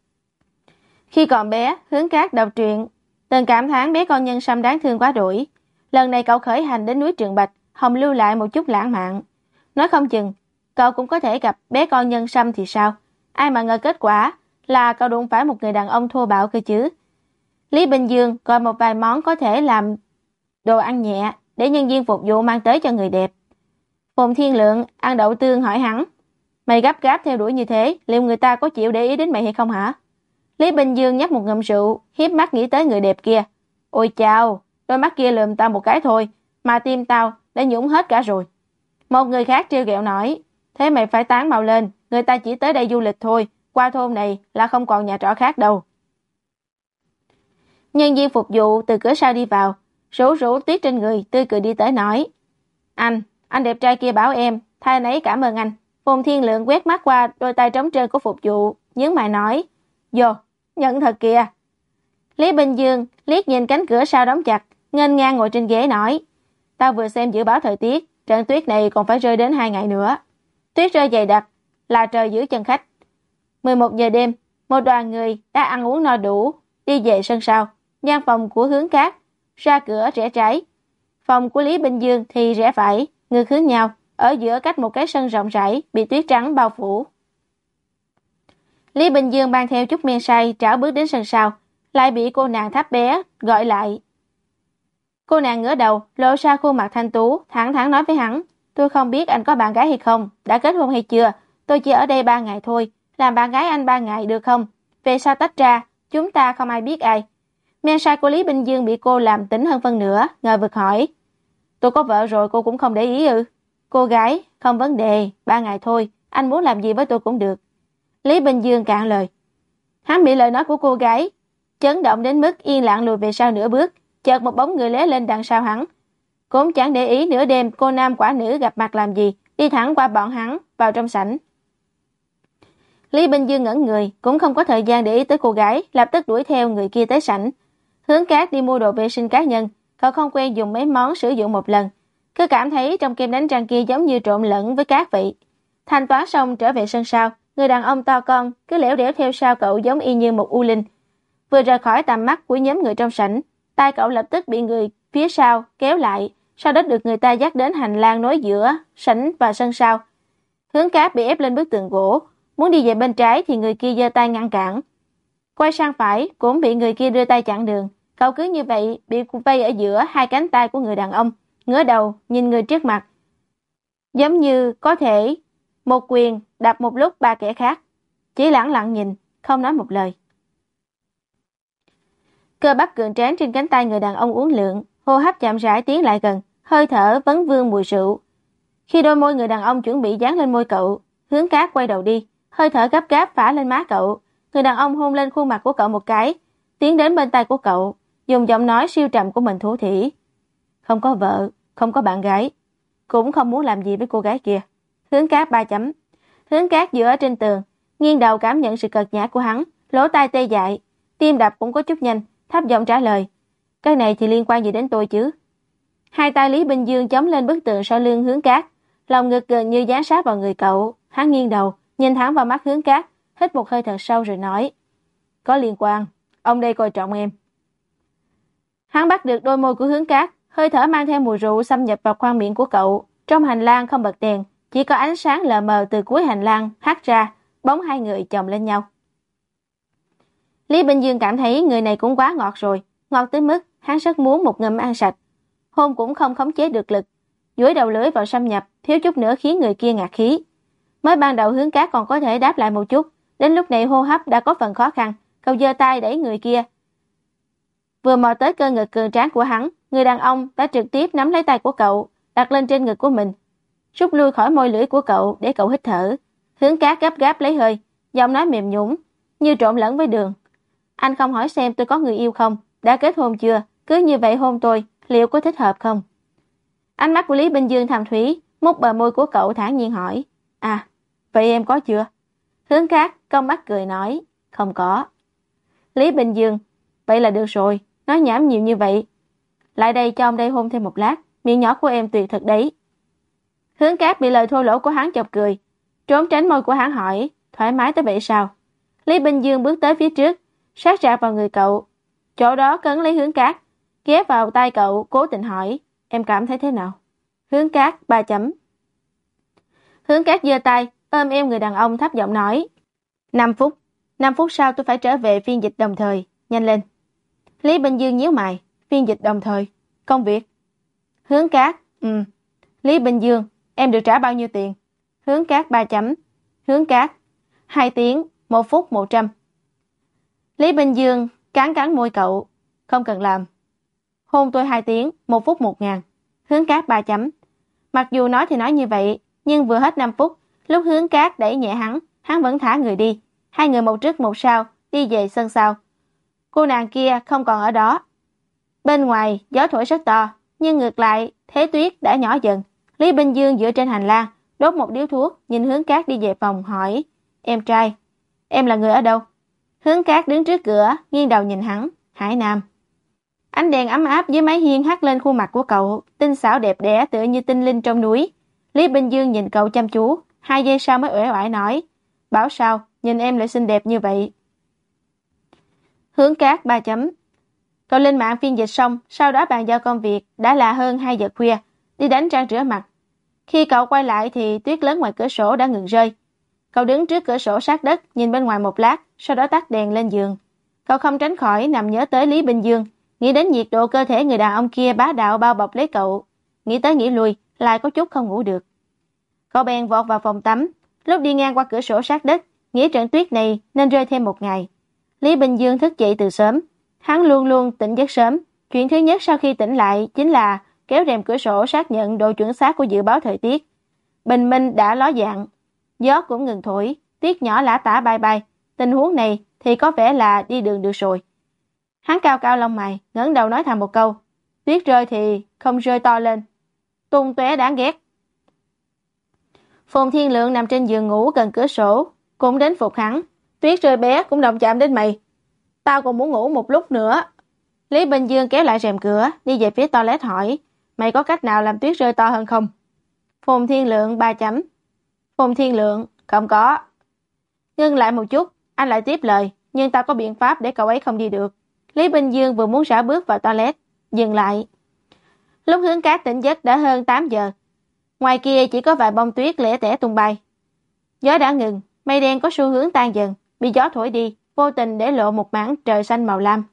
Khi còn bé, Hướng Cát đọc truyện, từng cảm thán bé con nhân sâm đáng thương quá đỗi. Lần này cậu khởi hành đến núi Trường Bạch, hòng lưu lại một chút lãng mạn. Nói không chừng, cậu cũng có thể gặp bé con nhân sâm thì sao? Ai mà ngờ kết quả là cậu đụng phải một người đàn ông thô bạo cơ chứ. Lý Bình Dương gọi một vài món có thể làm đồ ăn nhẹ để nhân viên phục vụ mang tới cho người đẹp. Phùng Thiên Lượng ăn đậu tương hỏi hắn, mày gấp gáp theo đuổi như thế, liệu người ta có chịu để ý đến mày hay không hả? Lý Bình Dương nhấp một ngụm rượu, hiếp mắt nghĩ tới người đẹp kia. Ôi chao, đôi mắt kia lườm tao một cái thôi, mà tim tao đã nhũng hết cả rồi. Một người khác trêu ghẹo nói, thế mày phải tán mau lên, người ta chỉ tới đây du lịch thôi, qua thôn này là không còn nhà trọ khác đâu. Nhân viên phục vụ từ cửa sau đi vào, rủ rủ tuyết trên người, tươi cười đi tới nói, anh, anh đẹp trai kia bảo em, thay nấy cảm ơn anh. Phùng Thiên Lượng quét mắt qua đôi tay trống trơn của phục vụ, nhướng mày nói, vô, nhận thật kìa. Lý Bình Dương liếc nhìn cánh cửa sau đóng chặt, nghênh ngang ngồi trên ghế nói, tao vừa xem dự báo thời tiết, trận tuyết này còn phải rơi đến hai ngày nữa. Tuyết rơi dày đặc là trời giữ chân khách. mười một giờ đêm, một đoàn người đã ăn uống no đủ, đi về sân sau. Gian phòng của Hướng Cát ra cửa rẽ trái, phòng của Lý Bình Dương thì rẽ phải, ngược hướng nhau, ở giữa cách một cái sân rộng rãi bị tuyết trắng bao phủ. Lý Bình Dương mang theo chút men say trảo bước đến sân sau, lại bị cô nàng thấp bé gọi lại. Cô nàng ngửa đầu, lộ ra khuôn mặt thanh tú, thẳng thắn nói với hắn, tôi không biết anh có bạn gái hay không, đã kết hôn hay chưa, tôi chỉ ở đây ba ngày thôi, làm bạn gái anh ba ngày được không? Về sau tách ra, chúng ta không ai biết ai. Men say của Lý Bình Dương bị cô làm tỉnh hơn phân nửa, ngờ vực hỏi, tôi có vợ rồi cô cũng không để ý ư? Cô gái, không vấn đề, ba ngày thôi, anh muốn làm gì với tôi cũng được. Lý Bình Dương cạn lời. Hắn bị lời nói của cô gái chấn động đến mức yên lặng lùi về sau nửa bước, chợt một bóng người lóe lên đằng sau hắn. Cũng chẳng để ý nửa đêm cô nam quả nữ gặp mặt làm gì, đi thẳng qua bọn hắn vào trong sảnh. Lý Bình Dương ngẩn người, cũng không có thời gian để ý tới cô gái, lập tức đuổi theo người kia tới sảnh. Hướng Cát đi mua đồ vệ sinh cá nhân, cậu không quen dùng mấy món sử dụng một lần, cứ cảm thấy trong kem đánh răng kia giống như trộn lẫn với cát vậy. Thanh toán xong trở về sân sau, người đàn ông to con cứ lẻo đẻo theo sau cậu giống y như một u linh. Vừa rời khỏi tầm mắt của nhóm người trong sảnh, tay cậu lập tức bị người phía sau kéo lại, sau đó được người ta dắt đến hành lang nối giữa sảnh và sân sau. Hướng Cát bị ép lên bức tường gỗ, muốn đi về bên trái thì người kia giơ tay ngăn cản. Quay sang phải cũng bị người kia đưa tay chặn đường. Cậu cứ như vậy bị vây ở giữa hai cánh tay của người đàn ông, ngửa đầu nhìn người trước mặt, giống như có thể một quyền đập một lúc ba kẻ khác, chỉ lẳng lặng nhìn, không nói một lời. Cơ bắp cường tráng trên cánh tay người đàn ông uốn lượn, hô hấp chậm rãi tiến lại gần, hơi thở vấn vương mùi rượu. Khi đôi môi người đàn ông chuẩn bị dán lên môi cậu, Hướng Cát quay đầu đi, hơi thở gấp gáp phả lên má cậu. Người đàn ông hôn lên khuôn mặt của cậu một cái, tiến đến bên tai của cậu, dùng giọng nói siêu trầm của mình thủ thỉ. Không có vợ, không có bạn gái, cũng không muốn làm gì với cô gái kia. Hướng Cát ba chấm. Hướng Cát dựa ở trên tường, nghiêng đầu cảm nhận sự cợt nhã của hắn, lỗ tai tê dại, tim đập cũng có chút nhanh, thấp giọng trả lời. Cái này thì liên quan gì đến tôi chứ? Hai tay Lý Bình Dương chống lên bức tường sau lưng Hướng Cát, lòng ngực gần như dán sát vào người cậu. Hắn nghiêng đầu, nhìn thẳng vào mắt Hướng Cát, hít một hơi thật sâu rồi nói. Có liên quan, ông đây coi trọng em. Hắn bắt được đôi môi của Hướng Cát, hơi thở mang theo mùi rượu xâm nhập vào khoang miệng của cậu. Trong hành lang không bật đèn, chỉ có ánh sáng lờ mờ từ cuối hành lang hắt ra, bóng hai người chồng lên nhau. Lý Bình Dương cảm thấy người này cũng quá ngọt rồi, ngọt tới mức hắn rất muốn một ngụm ăn sạch. Hôn cũng không khống chế được lực, duỗi đầu lưỡi vào xâm nhập, thiếu chút nữa khiến người kia ngạt khí. Mới ban đầu Hướng Cát còn có thể đáp lại một chút, đến lúc này hô hấp đã có phần khó khăn, cậu giơ tay đẩy người kia. Vừa mò tới cơ ngực cường tráng của hắn, người đàn ông đã trực tiếp nắm lấy tay của cậu, đặt lên trên ngực của mình, rút lui khỏi môi lưỡi của cậu để cậu hít thở. Hướng Cát gấp gáp lấy hơi, giọng nói mềm nhũn như trộn lẫn với đường. Anh không hỏi xem tôi có người yêu không, đã kết hôn chưa, cứ như vậy hôn tôi, liệu có thích hợp không? Ánh mắt của Lý Bình Dương thầm thúy, mút bờ môi của cậu thản nhiên hỏi. À, vậy em có chưa? Hướng Cát cong mắt cười nói, không có. Lý Bình Dương, vậy là được rồi, nói nhảm nhiều như vậy. Lại đây cho ông đây hôn thêm một lát, miệng nhỏ của em tuyệt thật đấy. Hướng Cát bị lời thô lỗ của hắn chọc cười, trốn tránh môi của hắn hỏi, thoải mái tới vậy sao? Lý Bình Dương bước tới phía trước, sát rạp vào người cậu, chỗ đó cấn lấy Hướng Cát, ghé vào tai cậu, cố tình hỏi, em cảm thấy thế nào? Hướng Cát ba chấm. Hướng Cát giơ tay, ôm eo người đàn ông thấp giọng nói, năm phút, năm phút sau tôi phải trở về phiên dịch đồng thời, nhanh lên. Lý Bình Dương nhíu mày, phiên dịch đồng thời, công việc. Hướng Cát, ừ. Lý Bình Dương, em được trả bao nhiêu tiền? Hướng Cát ba chấm. Hướng Cát, hai tiếng, một phút một trăm. Lý Bình Dương cắn cắn môi cậu, không cần làm. Hôn tôi hai tiếng, một phút một ngàn. Hướng Cát ba chấm. Mặc dù nói thì nói như vậy, nhưng vừa hết năm phút, lúc Hướng Cát đẩy nhẹ hắn, hắn vẫn thả người đi. Hai người một trước một sau, đi về sân sau. Cô nàng kia không còn ở đó. Bên ngoài, gió thổi rất to, nhưng ngược lại, thế tuyết đã nhỏ dần. Lý Bình Dương dựa trên hành lang, đốt một điếu thuốc, nhìn Hướng Cát đi về phòng, hỏi, em trai, em là người ở đâu? Hướng Cát đứng trước cửa, nghiêng đầu nhìn hắn, Hải Nam. Ánh đèn ấm áp dưới mái hiên hắt lên khuôn mặt của cậu, tinh xảo đẹp đẽ tựa như tinh linh trong núi. Lý Bình Dương nhìn cậu chăm chú, hai giây sau mới uể oải nói, bảo sao, nhìn em lại xinh đẹp như vậy. Hướng Cát ba chấm. Cậu lên mạng phiên dịch xong, sau đó bàn giao công việc, đã là hơn hai giờ khuya, đi đánh răng rửa mặt. Khi cậu quay lại thì tuyết lớn ngoài cửa sổ đã ngừng rơi. Cậu đứng trước cửa sổ sát đất, nhìn bên ngoài một lát, sau đó tắt đèn lên giường. Cậu không tránh khỏi nằm nhớ tới Lý Bình Dương, nghĩ đến nhiệt độ cơ thể người đàn ông kia bá đạo bao bọc lấy cậu, nghĩ tới nghĩ lui, lại có chút không ngủ được. Cậu bèn vọt vào phòng tắm, lúc đi ngang qua cửa sổ sát đất, nghĩ trận tuyết này nên rơi thêm một ngày. Lý Bình Dương thức dậy từ sớm, hắn luôn luôn tỉnh giấc sớm. Chuyện thứ nhất sau khi tỉnh lại chính là kéo rèm cửa sổ xác nhận độ chuẩn xác của dự báo thời tiết. Bình minh đã ló dạng, gió cũng ngừng thổi, tuyết nhỏ lả tả bay bay. Tình huống này thì có vẻ là đi đường được rồi. Hắn cao cao lông mày, ngẩng đầu nói thầm một câu, tuyết rơi thì không rơi to lên, tung tóe đáng ghét. Phồn Thiên Lượng nằm trên giường ngủ gần cửa sổ, cũng đến phục hắn. Tuyết rơi bé cũng động chạm đến mày. Tao còn muốn ngủ một lúc nữa. Lý Bình Dương kéo lại rèm cửa, đi về phía toilet hỏi, mày có cách nào làm tuyết rơi to hơn không? Phùng Thiên Lượng ba chấm. Phùng Thiên Lượng, không có. Ngưng lại một chút, anh lại tiếp lời, nhưng tao có biện pháp để cậu ấy không đi được. Lý Bình Dương vừa muốn rảo bước vào toilet, dừng lại. Lúc Hướng Cát tỉnh giấc đã hơn tám giờ. Ngoài kia chỉ có vài bông tuyết lẻ tẻ tung bay. Gió đã ngừng, mây đen có xu hướng tan dần, bị gió thổi đi, vô tình để lộ một mảng trời xanh màu lam.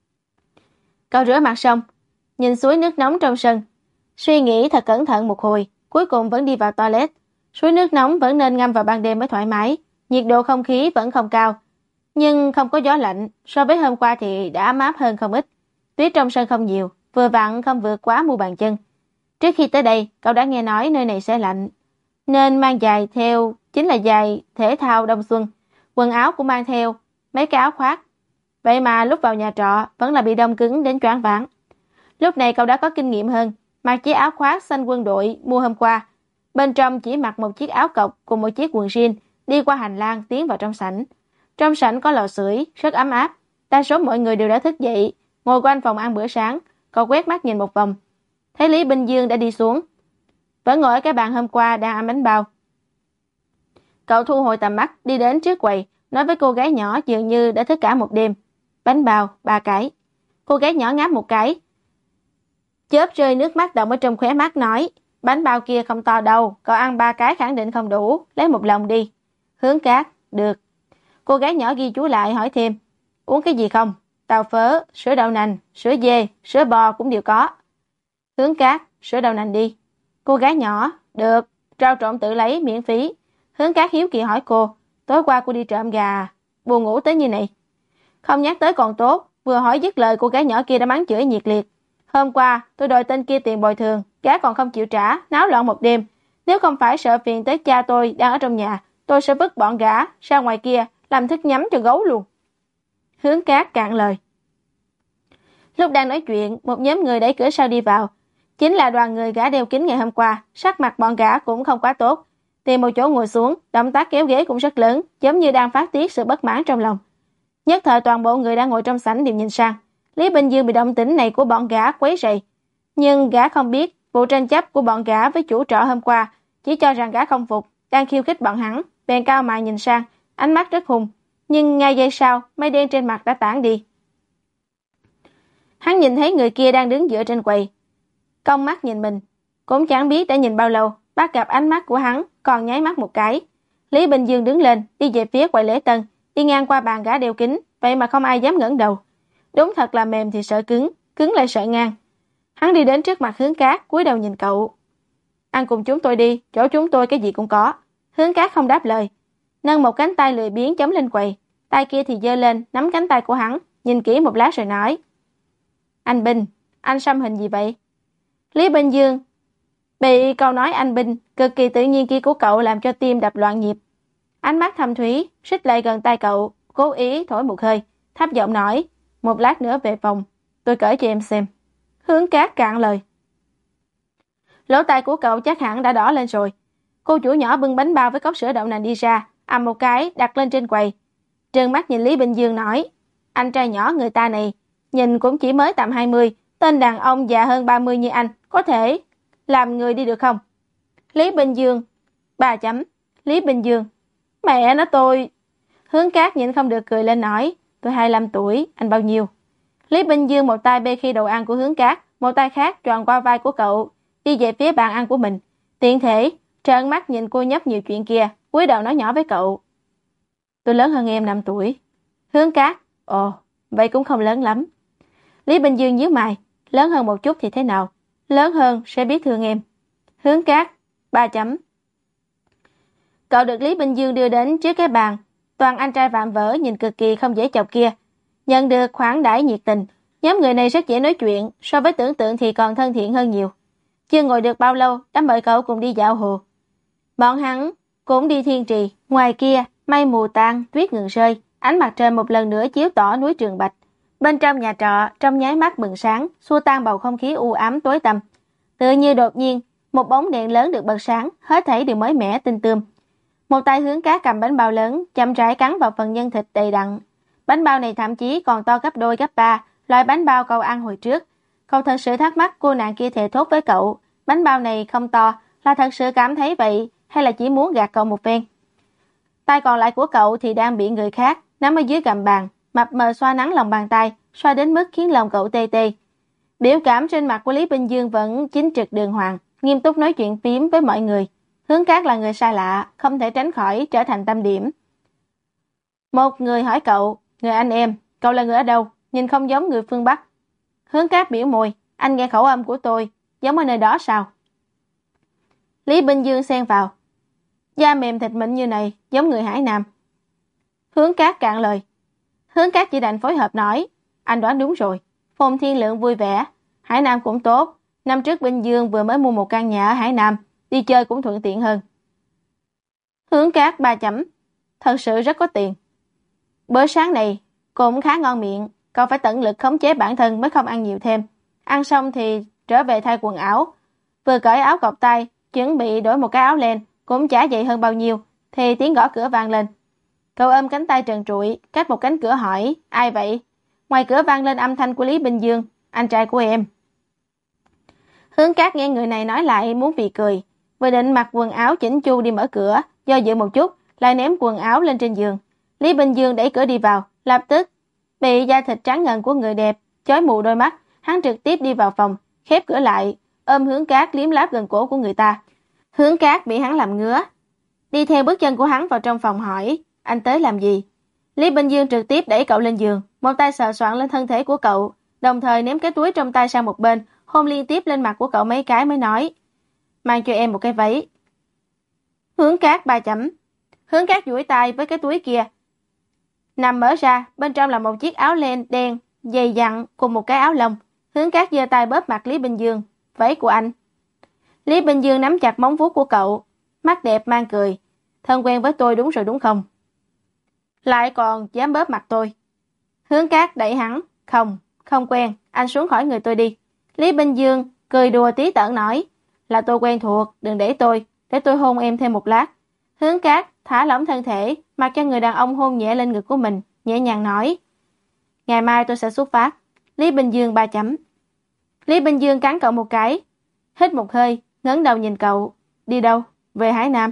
Cậu rửa mặt xong, nhìn suối nước nóng trong sân, suy nghĩ thật cẩn thận một hồi, cuối cùng vẫn đi vào toilet. Suối nước nóng vẫn nên ngâm vào ban đêm mới thoải mái, nhiệt độ không khí vẫn không cao, nhưng không có gió lạnh, so với hôm qua thì đã ấm áp hơn không ít. Tuyết trong sân không nhiều, vừa vặn không vượt quá mu bàn chân. Trước khi tới đây, cậu đã nghe nói nơi này sẽ lạnh, nên mang giày theo chính là giày thể thao đông xuân. Quần áo cũng mang theo mấy cái áo khoác. Vậy mà lúc vào nhà trọ vẫn là bị đông cứng đến choáng váng. Lúc này cậu đã có kinh nghiệm hơn, mặc chiếc áo khoác xanh quân đội mua hôm qua. Bên trong chỉ mặc một chiếc áo cộc cùng một chiếc quần jean, đi qua hành lang tiến vào trong sảnh. Trong sảnh có lò sưởi, rất ấm áp. Đa số mọi người đều đã thức dậy, ngồi quanh phòng ăn bữa sáng. Cậu quét mắt nhìn một vòng, thấy Lý Bình Dương đã đi xuống, vẫn ngồi ở cái bàn hôm qua đang ăn bánh bao. Cậu thu hồi tầm mắt, đi đến trước quầy, nói với cô gái nhỏ dường như đã thức cả một đêm. Bánh bao, ba cái. Cô gái nhỏ ngáp một cái, chớp rơi nước mắt đọng ở trong khóe mắt, nói, bánh bao kia không to đâu, cậu ăn ba cái khẳng định không đủ, lấy một lồng đi. Hướng Cát, được. Cô gái nhỏ ghi chú lại, hỏi thêm, uống cái gì không? Tàu phớ, sữa đậu nành, sữa dê, sữa bò cũng đều có. Hướng Cát, sữa đậu nành đi. Cô gái nhỏ, được, rau trộn tự lấy, miễn phí. Hướng Cát hiếu kỳ hỏi cô, tối qua cô đi trộm gà, buồn ngủ tới như này. Không nhắc tới còn tốt, vừa hỏi dứt lời cô gái nhỏ kia đã mắng chửi nhiệt liệt. Hôm qua, tôi đòi tên kia tiền bồi thường, gã còn không chịu trả, náo loạn một đêm. Nếu không phải sợ phiền tới cha tôi đang ở trong nhà, tôi sẽ vứt bọn gã ra ngoài kia, làm thức nhắm cho gấu luôn. Hướng Cát cạn lời. Lúc đang nói chuyện, một nhóm người đẩy cửa sau đi vào. Chính là đoàn người gã đeo kính ngày hôm qua, sắc mặt bọn gã cũng không quá tốt. Tìm một chỗ ngồi xuống, động tác kéo ghế cũng rất lớn, giống như đang phát tiết sự bất mãn trong lòng. Nhất thời toàn bộ người đang ngồi trong sảnh đều nhìn sang. Lý Bình Dương bị động tĩnh này của bọn gã quấy rầy, nhưng gã không biết vụ tranh chấp của bọn gã với chủ trọ hôm qua, chỉ cho rằng gã không phục, đang khiêu khích bọn hắn, bèn cao mày nhìn sang, ánh mắt rất hung. Nhưng ngay giây sau, mây đen trên mặt đã tản đi. Hắn nhìn thấy người kia đang đứng giữa trên quầy, cong mắt nhìn mình, cũng chẳng biết đã nhìn bao lâu, bắt gặp ánh mắt của hắn, còn nháy mắt một cái. Lý Bình Dương đứng lên, đi về phía quầy lễ tân, đi ngang qua bàn gã đeo kính, vậy mà không ai dám ngẩng đầu. Đúng thật là mềm thì sợ cứng, cứng lại sợ ngang. Hắn đi đến trước mặt Hướng Cát, cúi đầu nhìn cậu. Ăn cùng chúng tôi đi, chỗ chúng tôi cái gì cũng có. Hướng Cát không đáp lời, nâng một cánh tay lười biếng chống lên quầy, tay kia thì giơ lên, nắm cánh tay của hắn, nhìn kỹ một lát rồi nói. Anh Bình, anh xăm hình gì vậy? Lý Bình Dương bị câu nói anh Bình cực kỳ tự nhiên kia của cậu làm cho tim đập loạn nhịp. Ánh mắt thâm thúy, xích lại gần tay cậu, cố ý thổi một hơi, thấp giọng nói, một lát nữa về phòng, tôi cởi cho em xem. Hướng Cát cạn lời. Lỗ tai của cậu chắc hẳn đã đỏ lên rồi. Cô chủ nhỏ bưng bánh bao với cốc sữa đậu nành đi ra, ầm một cái đặt lên trên quầy. Trừng mắt nhìn Lý Bình Dương nói, anh trai nhỏ người ta này, nhìn cũng chỉ mới tầm hai mươi, tên đàn ông già hơn ba mươi như anh, có thể làm người đi được không? Lý Bình Dương, ba chấm. Lý Bình Dương, mẹ nó tôi. Hướng Cát nhịn không được cười lên nói, tôi hai mươi lăm tuổi, anh bao nhiêu? Lý Bình Dương một tay bê khi đồ ăn của Hướng Cát, một tay khác tròn qua vai của cậu, đi về phía bàn ăn của mình. Tiện thể trợn mắt nhìn cô nhóc nhiều chuyện kia, cúi đầu nói nhỏ với cậu, tôi lớn hơn em năm tuổi. Hướng Cát, ồ, vậy cũng không lớn lắm. Lý Bình Dương nhíu mày, lớn hơn một chút thì thế nào? Lớn hơn sẽ biết thương em. Hướng Cát, ba chấm. Cậu được Lý Bình Dương đưa đến trước cái bàn, toàn anh trai vạm vỡ nhìn cực kỳ không dễ chọc kia. Nhận được khoản đãi nhiệt tình, nhóm người này rất dễ nói chuyện, so với tưởng tượng thì còn thân thiện hơn nhiều. Chưa ngồi được bao lâu, đã mời cậu cùng đi dạo hồ. Bọn hắn cũng đi thiên trì, ngoài kia, mây mù tan, tuyết ngừng rơi, ánh mặt trời một lần nữa chiếu tỏ núi Trường Bạch. Bên trong nhà trọ, trong nháy mắt bừng sáng, xua tan bầu không khí u ám tối tăm. Tự như đột nhiên, một bóng đèn lớn được bật sáng, hết thảy đều mới mẻ tinh tươm. Một tay Hướng Cát cầm bánh bao lớn, chậm rãi cắn vào phần nhân thịt đầy đặn. Bánh bao này thậm chí còn to gấp đôi gấp ba, loại bánh bao cậu ăn hồi trước. Cậu thật sự thắc mắc cô nàng kia thề thốt với cậu, bánh bao này không to, là thật sự cảm thấy vậy hay là chỉ muốn gạt cậu một phen. Tay còn lại của cậu thì đang bị người khác nắm ở dưới gầm bàn, mập mờ xoa nắng lòng bàn tay, xoa đến mức khiến lòng cậu tê tê. Biểu cảm trên mặt của Lý Bình Dương vẫn chính trực đường hoàng, nghiêm túc nói chuyện phím với mọi người. Hướng Cát là người xa lạ, không thể tránh khỏi trở thành tâm điểm. Một người hỏi cậu, người anh em, cậu là người ở đâu, nhìn không giống người phương Bắc. Hướng Cát biểu môi, anh nghe khẩu âm của tôi, giống ở nơi đó sao? Lý Bình Dương xen vào, da mềm thịt mịn như này, giống người Hải Nam. Hướng Cát cạn lời. Hướng Cát chỉ đành phối hợp nói, anh đoán đúng rồi. Phồn Thiên Lượng vui vẻ, Hải Nam cũng tốt. Năm trước Bình Dương vừa mới mua một căn nhà ở Hải Nam, đi chơi cũng thuận tiện hơn. Hướng Cát ba chấm, thật sự rất có tiền. Bữa sáng này cũng khá ngon miệng, cậu phải tận lực khống chế bản thân mới không ăn nhiều thêm. Ăn xong thì trở về thay quần áo. Vừa cởi áo cộc tay, chuẩn bị đổi một cái áo len, cũng chả dậy hơn bao nhiêu, thì tiếng gõ cửa vang lên. Cậu ôm cánh tay trần trụi, cách một cánh cửa hỏi, ai vậy? Ngoài cửa vang lên âm thanh của Lý Bình Dương, anh trai của em. Hướng Cát nghe người này nói lại muốn phì cười, vừa định mặc quần áo chỉnh chu đi mở cửa, do dự một chút, lại ném quần áo lên trên giường. Lý Bình Dương đẩy cửa đi vào, lập tức bị da thịt trắng ngần của người đẹp chói mù đôi mắt, hắn trực tiếp đi vào phòng, khép cửa lại, ôm Hướng Cát liếm láp gần cổ của người ta. Hướng Cát bị hắn làm ngứa, đi theo bước chân của hắn vào trong phòng hỏi, anh tới làm gì? Lý Bình Dương trực tiếp đẩy cậu lên giường, một tay sờ soạng lên thân thể của cậu, đồng thời ném cái túi trong tay sang một bên, hôn liên tiếp lên mặt của cậu mấy cái mới nói, mang cho em một cái váy. Hướng Cát ba chấm. Hướng Cát duỗi tay với cái túi kia, nằm mở ra, bên trong là một chiếc áo len đen dày dặn cùng một cái áo lông. Hướng Cát giơ tay bóp mặt Lý Bình Dương, váy của anh. Lý Bình Dương nắm chặt móng vuốt của cậu, mắt đẹp mang cười, thân quen với tôi đúng rồi đúng không? Lại còn dám bóp mặt tôi. Hướng Cát đẩy hắn, không, không quen, anh xuống khỏi người tôi đi. Lý Bình Dương cười đùa tí tởn nói, là tôi quen thuộc, đừng để tôi, để tôi hôn em thêm một lát. Hướng Cát thả lỏng thân thể, mặc cho người đàn ông hôn nhẹ lên ngực của mình, nhẹ nhàng nói, ngày mai tôi sẽ xuất phát. Lý Bình Dương ba chấm. Lý Bình Dương cắn cậu một cái, hít một hơi, ngẩng đầu nhìn cậu, đi đâu? Về Hải Nam.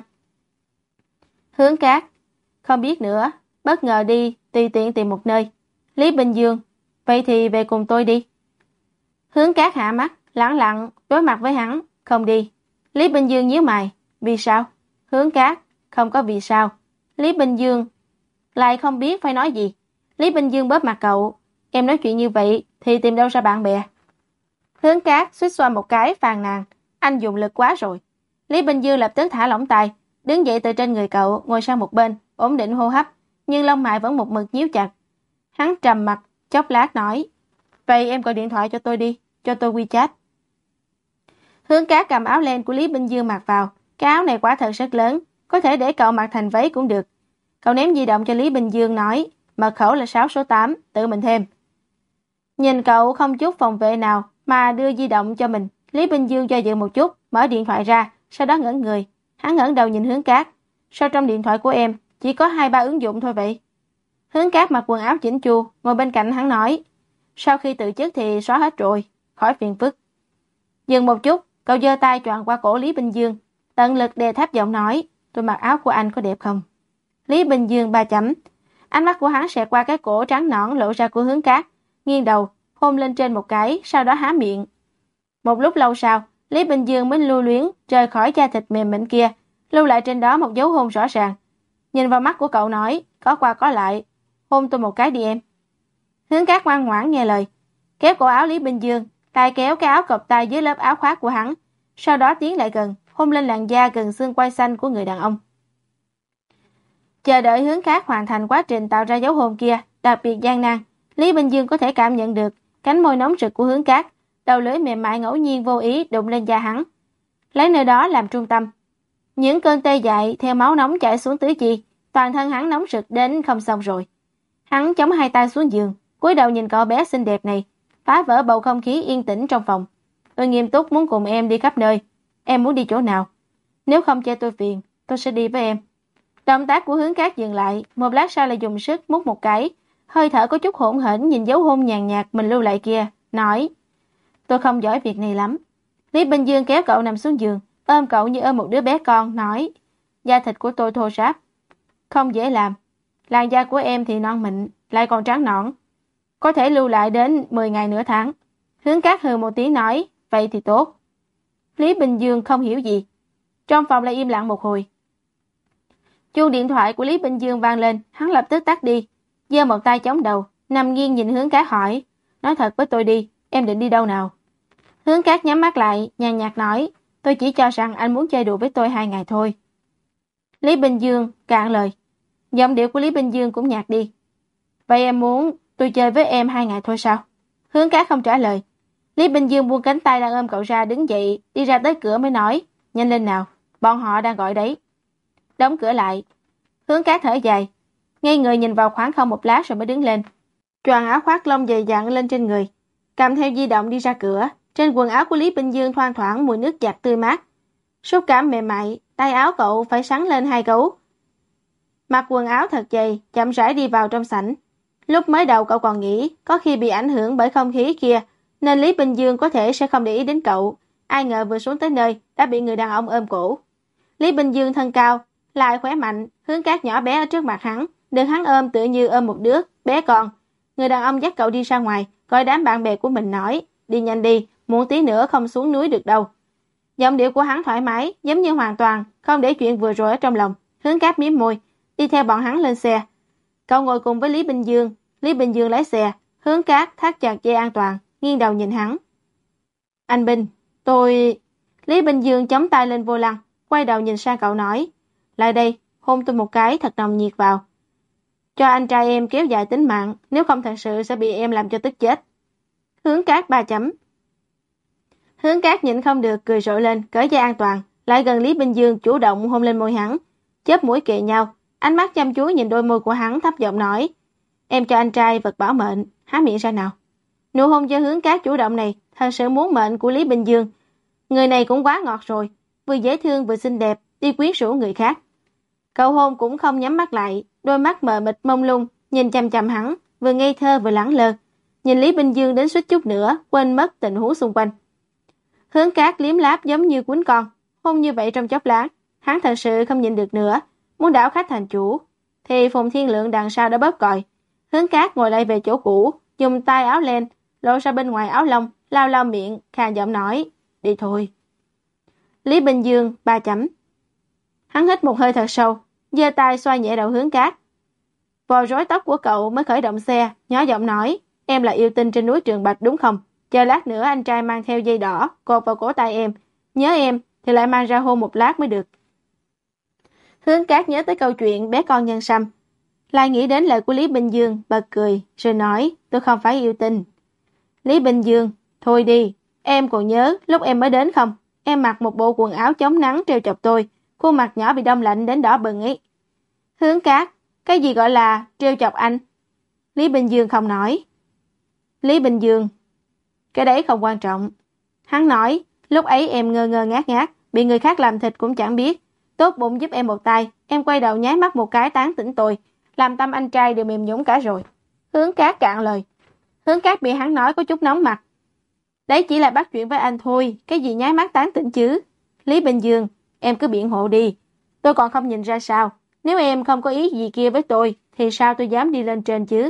Hướng Cát, không biết nữa, bất ngờ đi, tùy tiện tìm một nơi. Lý Bình Dương, vậy thì về cùng tôi đi. Hướng Cát hạ mắt, lẳng lặng, đối mặt với hắn, không đi. Lý Bình Dương nhíu mày, vì sao? Hướng Cát, không có vì sao. Lý Bình Dương lại không biết phải nói gì. Lý Bình Dương bóp mặt cậu, em nói chuyện như vậy thì tìm đâu ra bạn bè. Hướng Cát suýt xoa một cái phàn nàn, anh dùng lực quá rồi. Lý Bình Dương lập tức thả lỏng tay, đứng dậy từ trên người cậu, ngồi sang một bên, ổn định hô hấp, nhưng lông mày vẫn một mực nhíu chặt. Hắn trầm mặt, chốc lát nói, vậy em gọi điện thoại cho tôi đi, cho tôi WeChat. Hướng Cát cầm áo len của Lý Bình Dương mặc vào, cái áo này quả thật rất lớn, có thể để cậu mặc thành váy cũng được. Cậu ném di động cho Lý Bình Dương nói, mật khẩu là sáu số tám, tự mình thêm. Nhìn cậu không chút phòng vệ nào mà đưa di động cho mình, Lý Bình Dương do dự một chút, mở điện thoại ra, sau đó ngẩng người. Hắn ngẩng đầu nhìn Hướng Cát, sao trong điện thoại của em chỉ có hai ba ứng dụng thôi vậy? Hướng Cát mặc quần áo chỉnh chu, ngồi bên cạnh hắn nói, sau khi tự chức thì xóa hết rồi, khỏi phiền phức. Dừng một chút, cậu giơ tay choàng qua cổ Lý Bình Dương, tận lực đè thấp giọng nói, tôi mặc áo của anh có đẹp không? Lý Bình Dương ba chấm. Ánh mắt của hắn xẹt qua cái cổ trắng nõn lộ ra của Hướng Cát, nghiêng đầu, hôn lên trên một cái, sau đó há miệng. Một lúc lâu sau, Lý Bình Dương mới lưu luyến rời khỏi da thịt mềm mịn kia, lưu lại trên đó một dấu hôn rõ ràng. Nhìn vào mắt của cậu nói, có qua có lại, hôn tôi một cái đi em. Hướng Cát ngoan ngoãn nghe lời, kéo cổ áo Lý Bình Dương, tay kéo cái áo cộc tay dưới lớp áo khoác của hắn, sau đó tiến lại gần, hôn lên làn da gần xương quai xanh của người đàn ông. Chờ đợi Hướng Cát hoàn thành quá trình tạo ra dấu hôn kia, đặc biệt gian nan, Lý Bình Dương có thể cảm nhận được cánh môi nóng rực của Hướng Cát, đầu lưỡi mềm mại ngẫu nhiên vô ý đụng lên da hắn, lấy nơi đó làm trung tâm. Những cơn tê dại theo máu nóng chảy xuống tứ chi, toàn thân hắn nóng rực đến không xong rồi. Hắn chống hai tay xuống giường, cúi đầu nhìn cậu bé xinh đẹp này, phá vỡ bầu không khí yên tĩnh trong phòng. Tôi nghiêm túc muốn cùng em đi khắp nơi. Em muốn đi chỗ nào? Nếu không cho tôi phiền, tôi sẽ đi với em. Động tác của Hướng Cát dừng lại, một lát sau lại dùng sức mút một cái, hơi thở có chút hỗn hển nhìn dấu hôn nhàn nhạt mình lưu lại kia, nói: "Tôi không giỏi việc này lắm." Lý Bình Dương kéo cậu nằm xuống giường, ôm cậu như ôm một đứa bé con, nói: "Da thịt của tôi thô ráp, không dễ làm. Làn da của em thì non mịn, lại còn trắng nõn, có thể lưu lại đến mười ngày nửa tháng." Hướng Cát hừ một tiếng nói: "Vậy thì tốt." Lý Bình Dương không hiểu gì. Trong phòng lại im lặng một hồi. Chuông điện thoại của Lý Bình Dương vang lên, hắn lập tức tắt đi, giơ một tay chống đầu, nằm nghiêng nhìn Hướng Cát hỏi: "Nói thật với tôi đi, em định đi đâu nào?" Hướng Cát nhắm mắt lại, nhàn nhạt nói: "Tôi chỉ cho rằng anh muốn chơi đùa với tôi hai ngày thôi." Lý Bình Dương cạn lời. Giọng điệu của Lý Bình Dương cũng nhạt đi. "Vậy em muốn tôi chơi với em hai ngày thôi sao?" Hướng Cát không trả lời. Lý Bình Dương buông cánh tay đang ôm cậu ra, đứng dậy, đi ra tới cửa mới nói: "Nhanh lên nào, bọn họ đang gọi đấy." Đóng cửa lại. Hướng Cát thở dài, ngây người nhìn vào khoảng không một lát rồi mới đứng lên, choàng áo khoác lông dày dặn lên trên người, cầm theo di động đi ra cửa. Trên quần áo của Lý Bình Dương thoang thoảng mùi nước giặt tươi mát, xúc cảm mềm mại, tay áo cậu phải sắn lên hai gấu. Mặc quần áo thật dày, chậm rãi đi vào trong sảnh. Lúc mới đầu cậu còn nghĩ có khi bị ảnh hưởng bởi không khí kia nên Lý Bình Dương có thể sẽ không để ý đến cậu, ai ngờ vừa xuống tới nơi đã bị người đàn ông ôm cổ. Lý Bình Dương thân cao, lại khỏe mạnh, Hướng Cát nhỏ bé ở trước mặt hắn, được hắn ôm tựa như ôm một đứa bé con. Người đàn ông dắt cậu đi ra ngoài, gọi đám bạn bè của mình nói: "Đi nhanh đi, muộn tí nữa không xuống núi được đâu." Giọng điệu của hắn thoải mái, giống như hoàn toàn không để chuyện vừa rồi ở trong lòng. Hướng Cát mím môi, đi theo bọn hắn lên xe. Cậu ngồi cùng với Lý Bình Dương, Lý Bình Dương lái xe, Hướng Cát thắt chặt dây an toàn, nghiêng đầu nhìn hắn. "Anh Bình, tôi..." Lý Bình Dương chống tay lên vô lăng, quay đầu nhìn sang cậu nói: "Lại đây, hôn tôi một cái thật nồng nhiệt vào. Cho anh trai em kéo dài tính mạng, nếu không thật sự sẽ bị em làm cho tức chết." Hướng Cát ba chấm. Hướng Cát nhịn không được cười rộ lên, cởi dây an toàn, lại gần Lý Bình Dương chủ động hôn lên môi hắn, chớp mũi kề nhau, ánh mắt chăm chú nhìn đôi môi của hắn, thấp giọng nói: "Em cho anh trai vật bảo mệnh, há miệng ra nào." Nụ hôn do Hướng Cát chủ động này thật sự muốn mệnh của Lý Bình Dương. Người này cũng quá ngọt rồi, vừa dễ thương vừa xinh đẹp, đi quyến rũ người khác. Cậu hôn cũng không nhắm mắt lại, đôi mắt mờ mịt mông lung nhìn chằm chằm hắn, vừa ngây thơ vừa lẳng lơ, nhìn Lý Bình Dương đến suýt chút nữa quên mất tình huống xung quanh. Hướng Cát liếm láp giống như quýnh con, hôn như vậy trong chốc lát, hắn thật sự không nhịn được nữa, muốn đảo khách thành chủ. Thì Phùng Thiên Lượng đằng sau đã bóp còi. Hướng Cát ngồi lại về chỗ cũ, dùng tay áo len lộ ra bên ngoài áo lông, lau lau miệng, khàn giọng nói: "Đi thôi." Lý Bình Dương ba chấm. Hắn hít một hơi thật sâu, giơ tay xoa nhẹ đầu Hướng Cát. Vò rối tóc của cậu mới khởi động xe, nhỏ giọng nói: "Em là yêu tinh trên núi Trường Bạch đúng không? Chờ lát nữa anh trai mang theo dây đỏ cột vào cổ tay em, nhớ em thì lại mang ra hôn một lát mới được." Hướng Cát nhớ tới câu chuyện bé con nhân sâm, lại nghĩ đến lời của Lý Bình Dương, bật cười rồi nói: "Tôi không phải yêu tinh." Lý Bình Dương: "Thôi đi, em còn nhớ lúc em mới đến không? Em mặc một bộ quần áo chống nắng trêu chọc tôi, khuôn mặt nhỏ bị đông lạnh đến đỏ bừng ấy." Hướng Cát: "Cái gì gọi là trêu chọc anh?" Lý Bình Dương không nói. Lý Bình Dương: "Cái đấy không quan trọng." Hắn nói: "Lúc ấy em ngơ ngơ ngác ngác, bị người khác làm thịt cũng chẳng biết. Tốt bụng giúp em một tay, em quay đầu nháy mắt một cái tán tỉnh tôi, làm tâm anh trai đều mềm nhũn cả rồi." Hướng Cát cạn lời. Hướng Cát bị hắn nói có chút nóng mặt. "Đấy chỉ là bắt chuyện với anh thôi, cái gì nháy mắt tán tỉnh chứ?" Lý Bình Dương: "Em cứ biện hộ đi, tôi còn không nhìn ra sao. Nếu em không có ý gì kia với tôi, thì sao tôi dám đi lên trên chứ?"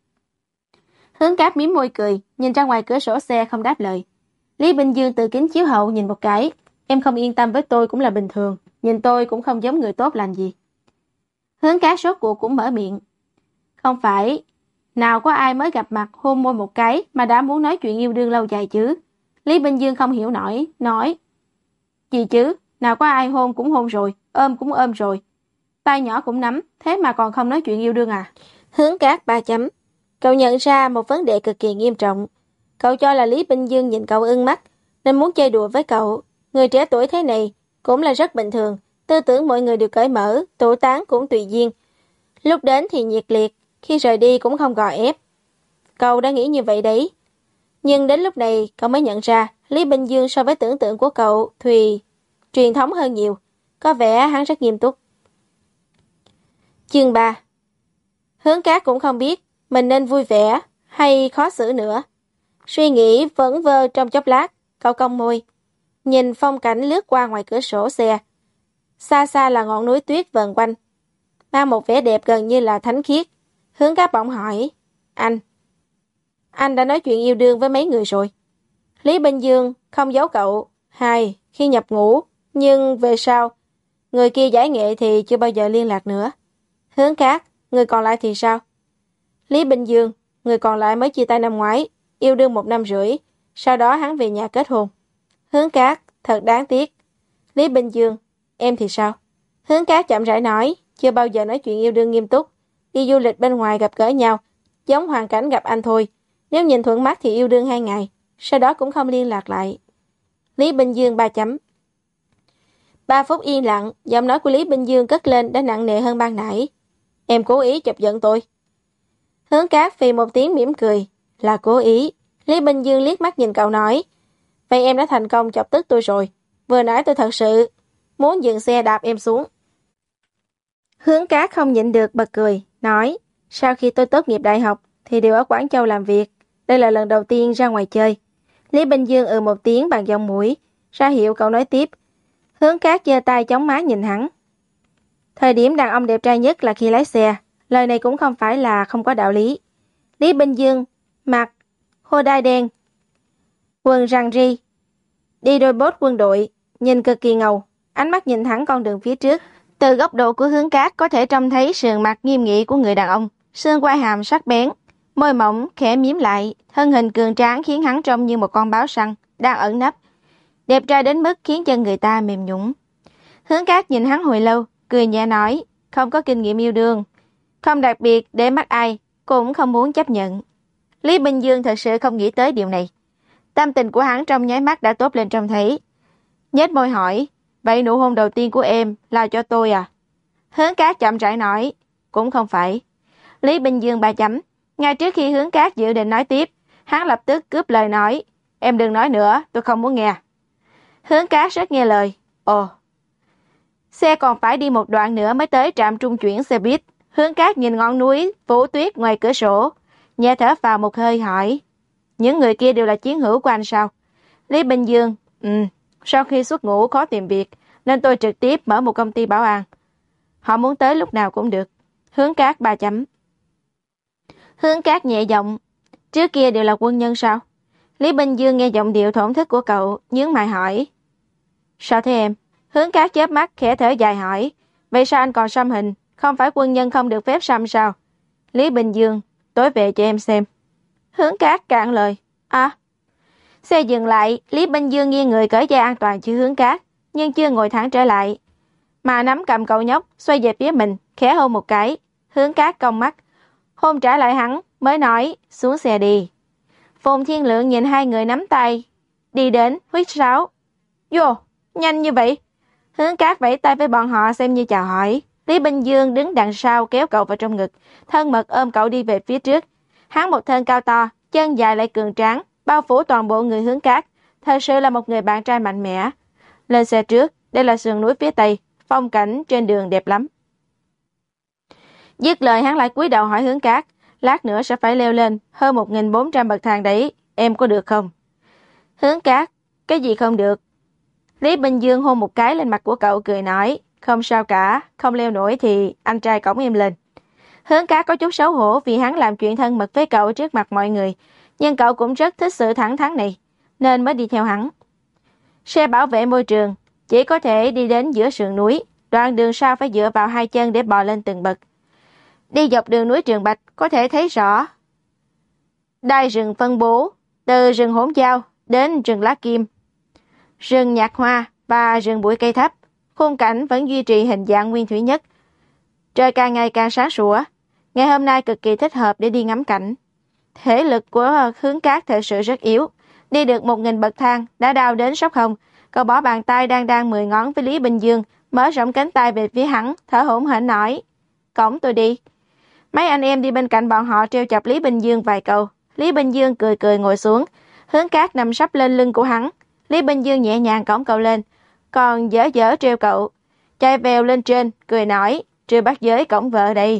Hướng Cát mím môi cười, nhìn ra ngoài cửa sổ xe không đáp lời. Lý Bình Dương từ kính chiếu hậu nhìn một cái: "Em không yên tâm với tôi cũng là bình thường, nhìn tôi cũng không giống người tốt lành gì." Hướng Cát sốt cuộc cũng mở miệng: "Không phải, nào có ai mới gặp mặt hôn môi một cái mà đã muốn nói chuyện yêu đương lâu dài chứ?" Lý Bình Dương không hiểu nổi, nói: "Gì chứ, nào có ai hôn cũng hôn rồi, ôm cũng ôm rồi, tay nhỏ cũng nắm, thế mà còn không nói chuyện yêu đương à?" Hướng Cát ba chấm. Cậu nhận ra một vấn đề cực kỳ nghiêm trọng. Cậu cho là Lý Bình Dương nhìn cậu ưng mắt nên muốn chơi đùa với cậu. Người trẻ tuổi thế này cũng là rất bình thường, tư tưởng mọi người đều cởi mở, tụ tán cũng tùy duyên. Lúc đến thì nhiệt liệt, khi rời đi cũng không gò ép. Cậu đã nghĩ như vậy đấy. Nhưng đến lúc này cậu mới nhận ra Lý Bình Dương so với tưởng tượng của cậu thì truyền thống hơn nhiều. Có vẻ hắn rất nghiêm túc. Chương ba. Hướng Cát cũng không biết mình nên vui vẻ hay khó xử nữa. Suy nghĩ vẩn vơ trong chốc lát, cậu cong môi, nhìn phong cảnh lướt qua ngoài cửa sổ xe. Xa xa là ngọn núi tuyết vờn quanh, mang một vẻ đẹp gần như là thánh khiết. Hướng Cát bỗng hỏi, anh, anh đã nói chuyện yêu đương với mấy người rồi? Lý Bình Dương không giấu cậu, hai, khi nhập ngũ, nhưng về sau, người kia giải nghệ thì chưa bao giờ liên lạc nữa. Hướng Cát, người còn lại thì sao? Lý Bình Dương, người còn lại mới chia tay năm ngoái, yêu đương một năm rưỡi, sau đó hắn về nhà kết hôn. Hướng Cát, thật đáng tiếc. Lý Bình Dương, em thì sao? Hướng Cát chậm rãi nói, chưa bao giờ nói chuyện yêu đương nghiêm túc, đi du lịch bên ngoài gặp gỡ nhau, giống hoàn cảnh gặp anh thôi. Nếu nhìn thuận mắt thì yêu đương hai ngày, sau đó cũng không liên lạc lại. Lý Bình Dương ba chấm. Ba phút yên lặng, giọng nói của Lý Bình Dương cất lên đã nặng nề hơn ban nãy. Em cố ý chọc giận tôi. Hướng Cát phì một tiếng mỉm cười, là cố ý. Lý Bình Dương liếc mắt nhìn cậu nói, vậy em đã thành công chọc tức tôi rồi. Vừa nãy tôi thật sự muốn dừng xe đạp em xuống. Hướng Cát không nhịn được bật cười, nói, sau khi tôi tốt nghiệp đại học thì đều ở Quảng Châu làm việc. Đây là lần đầu tiên ra ngoài chơi. Lý Bình Dương ừ một tiếng bằng giọng mũi, ra hiệu cậu nói tiếp. Hướng Cát giơ tay chống má nhìn hắn. Thời điểm đàn ông đẹp trai nhất là khi lái xe. Lời này cũng không phải là không có đạo lý. Lý Bình Dương mặc hô đai đen, quần rằn ri, đi đôi bốt quân đội, nhìn cực kỳ ngầu. Ánh mắt nhìn thẳng con đường phía trước. Từ góc độ của Hướng Cát có thể trông thấy sườn mặt nghiêm nghị của người đàn ông, xương quai hàm sắc bén, môi mỏng khẽ mím lại, thân hình cường tráng khiến hắn trông như một con báo săn đang ẩn nấp, đẹp trai đến mức khiến chân người ta mềm nhũn. Hướng Cát nhìn hắn hồi lâu, cười nhẹ nói, không có kinh nghiệm yêu đương, không đặc biệt để mắt ai, cũng không muốn chấp nhận. Lý Bình Dương thật sự không nghĩ tới điều này. Tâm tình của hắn trong nháy mắt đã tốt lên trông thấy. Nhếch môi hỏi, vậy nụ hôn đầu tiên của em là cho tôi à? Hướng Cát chậm rãi nói, cũng không phải. Lý Bình Dương ba chấm. Ngay trước khi Hướng Cát dự định nói tiếp, hắn lập tức cướp lời nói, em đừng nói nữa, tôi không muốn nghe. Hướng Cát rất nghe lời, ồ. Xe còn phải đi một đoạn nữa mới tới trạm trung chuyển xe buýt. Hướng Cát nhìn ngọn núi phủ tuyết ngoài cửa sổ, nhẹ thở vào một hơi hỏi, những người kia đều là chiến hữu của anh sao? Lý Bình Dương, ừ, sau khi xuất ngũ khó tìm việc, nên tôi trực tiếp mở một công ty bảo an. Họ muốn tới lúc nào cũng được. Hướng Cát ba chấm. Hướng Cát nhẹ giọng, trước kia đều là quân nhân sao? Lý Bình Dương nghe giọng điệu thổn thức của cậu, nhướng mày hỏi, sao thế em? Hướng Cát chớp mắt khẽ thở dài hỏi, vậy sao anh còn xăm hình? Không phải quân nhân không được phép xăm sao? Lý Bình Dương, tối về cho em xem. Hướng Cát cạn lời, à. Xe dừng lại, Lý Bình Dương nghiêng người cởi dây an toàn cho Hướng Cát, nhưng chưa ngồi thẳng trở lại, mà nắm cầm cậu nhóc, xoay về phía mình, khẽ hôn một cái. Hướng Cát cong mắt, hôn trả lại hắn, mới nói, xuống xe đi. Phùng Thiên Lượng nhìn hai người nắm tay, đi đến, huýt sáo. Vô, nhanh như vậy. Hướng Cát vẫy tay với bọn họ xem như chào hỏi. Lý Bình Dương đứng đằng sau kéo cậu vào trong ngực, thân mật ôm cậu đi về phía trước. Hắn một thân cao to, chân dài lại cường tráng, bao phủ toàn bộ người Hướng Cát, thật sự là một người bạn trai mạnh mẽ. Lên xe trước, đây là sườn núi phía tây, phong cảnh trên đường đẹp lắm. Dứt lời hắn lại cúi đầu hỏi Hướng Cát, lát nữa sẽ phải leo lên hơn một nghìn bốn trăm bậc thang đấy, em có được không? Hướng Cát, cái gì không được? Lý Bình Dương hôn một cái lên mặt của cậu cười nói, không sao cả, không leo nổi thì anh trai cõng em lên. Hướng Cát có chút xấu hổ vì hắn làm chuyện thân mật với cậu trước mặt mọi người, nhưng cậu cũng rất thích sự thẳng thắn này, nên mới đi theo hắn. Xe bảo vệ môi trường chỉ có thể đi đến giữa sườn núi, đoạn đường sau phải dựa vào hai chân để bò lên từng bậc. Đi dọc đường núi Trường Bạch có thể thấy rõ đai rừng phân bố từ rừng hỗn giao đến rừng lá kim, rừng nhạc hoa và rừng bụi cây thấp. Khung cảnh vẫn duy trì hình dạng nguyên thủy nhất. Trời càng ngày càng sáng sủa. Ngày hôm nay cực kỳ thích hợp để đi ngắm cảnh. Thể lực của Hướng Cát thật sự rất yếu. Đi được một nghìn bậc thang đã đau đến sốc hông. Cậu bỏ bàn tay đang đang mười ngón với Lý Bình Dương, mở rộng cánh tay về phía hắn, thở hổn hển nói, cõng tôi đi. Mấy anh em đi bên cạnh bọn họ trêu chọc Lý Bình Dương vài câu. Lý Bình Dương cười cười ngồi xuống. Hướng Cát nằm sấp lên lưng của hắn. Lý Bình Dương nhẹ nhàng cõng cậu lên, còn dở dở trêu cậu. Chạy vèo lên trên, cười nói, trừ bắt giới cổng vợ đây.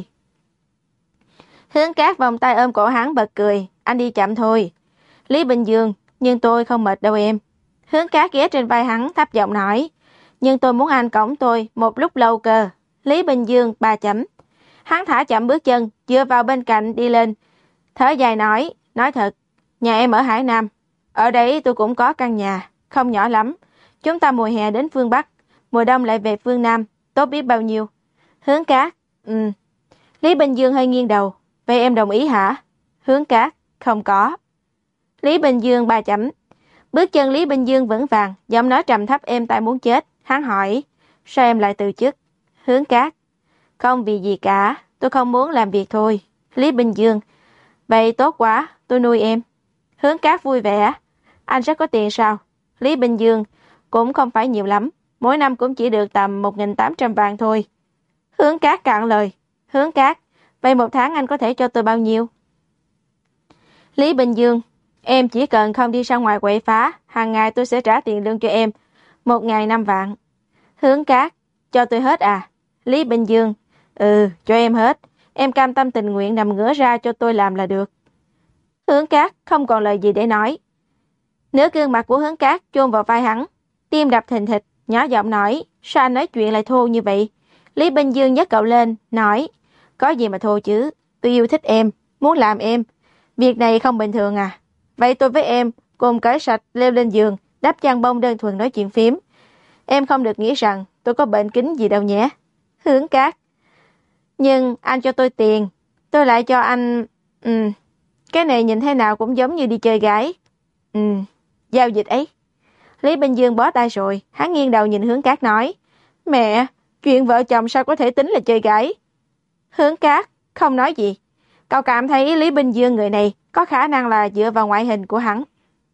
Hướng Cát vòng tay ôm cổ hắn bật cười. Anh đi chậm thôi. Lý Bình Dương, nhưng tôi không mệt đâu em. Hướng Cát ghé trên vai hắn thấp giọng nói. Nhưng tôi muốn anh cõng tôi một lúc lâu cơ. Lý Bình Dương ba chấm. Hắn thả chậm bước chân, dựa vào bên cạnh đi lên. Thở dài nói, nói thật, nhà em ở Hải Nam. Ở đấy tôi cũng có căn nhà, không nhỏ lắm. Chúng ta mùa hè đến phương Bắc, mùa đông lại về phương Nam, tốt biết bao nhiêu. Hướng Cát, ừ. Lý Bình Dương hơi nghiêng đầu. Vậy em đồng ý hả? Hướng Cát, không có. Lý Bình Dương ba chấm. Bước chân Lý Bình Dương vững vàng, giọng nói trầm thấp êm tai muốn chết. Hắn hỏi, sao em lại từ chức? Hướng Cát, không vì gì cả, tôi không muốn làm việc thôi. Lý Bình Dương, vậy tốt quá, tôi nuôi em. Hướng Cát vui vẻ, anh rất có tiền sao? Lý Bình Dương, cũng không phải nhiều lắm, mỗi năm cũng chỉ được tầm một nghìn tám trăm vạn thôi. Hướng Cát cạn lời, Hướng Cát, vậy một tháng anh có thể cho tôi bao nhiêu? Lý Bình Dương, em chỉ cần không đi ra ngoài quậy phá, hàng ngày tôi sẽ trả tiền lương cho em, một ngày năm vạn. Hướng Cát, cho tôi hết à? Lý Bình Dương, ừ, cho em hết, em cam tâm tình nguyện nằm ngửa ra cho tôi làm là được. Hướng Cát không còn lời gì để nói. Nửa gương mặt của Hướng Cát chôn vào vai hắn, tim đập thình thịch, nhỏ giọng nói, sao anh nói chuyện lại thô như vậy? Lý Bình Dương nhấc cậu lên, nói, có gì mà thô chứ, tôi yêu thích em, muốn làm em. Việc này không bình thường à? Vậy tôi với em cùng cởi sạch leo lên giường, đắp chăn bông đơn thuần nói chuyện phím. Em không được nghĩ rằng tôi có bệnh kính gì đâu nhé. Hướng Cát, nhưng anh cho tôi tiền, tôi lại cho anh... Ừ, cái này nhìn thế nào cũng giống như đi chơi gái. Ừ, giao dịch ấy. Lý Bình Dương bó tay rồi, hắn nghiêng đầu nhìn Hướng Cát nói, mẹ, chuyện vợ chồng sao có thể tính là chơi gái? Hướng Cát không nói gì. Cậu cảm thấy Lý Bình Dương người này có khả năng là dựa vào ngoại hình của hắn.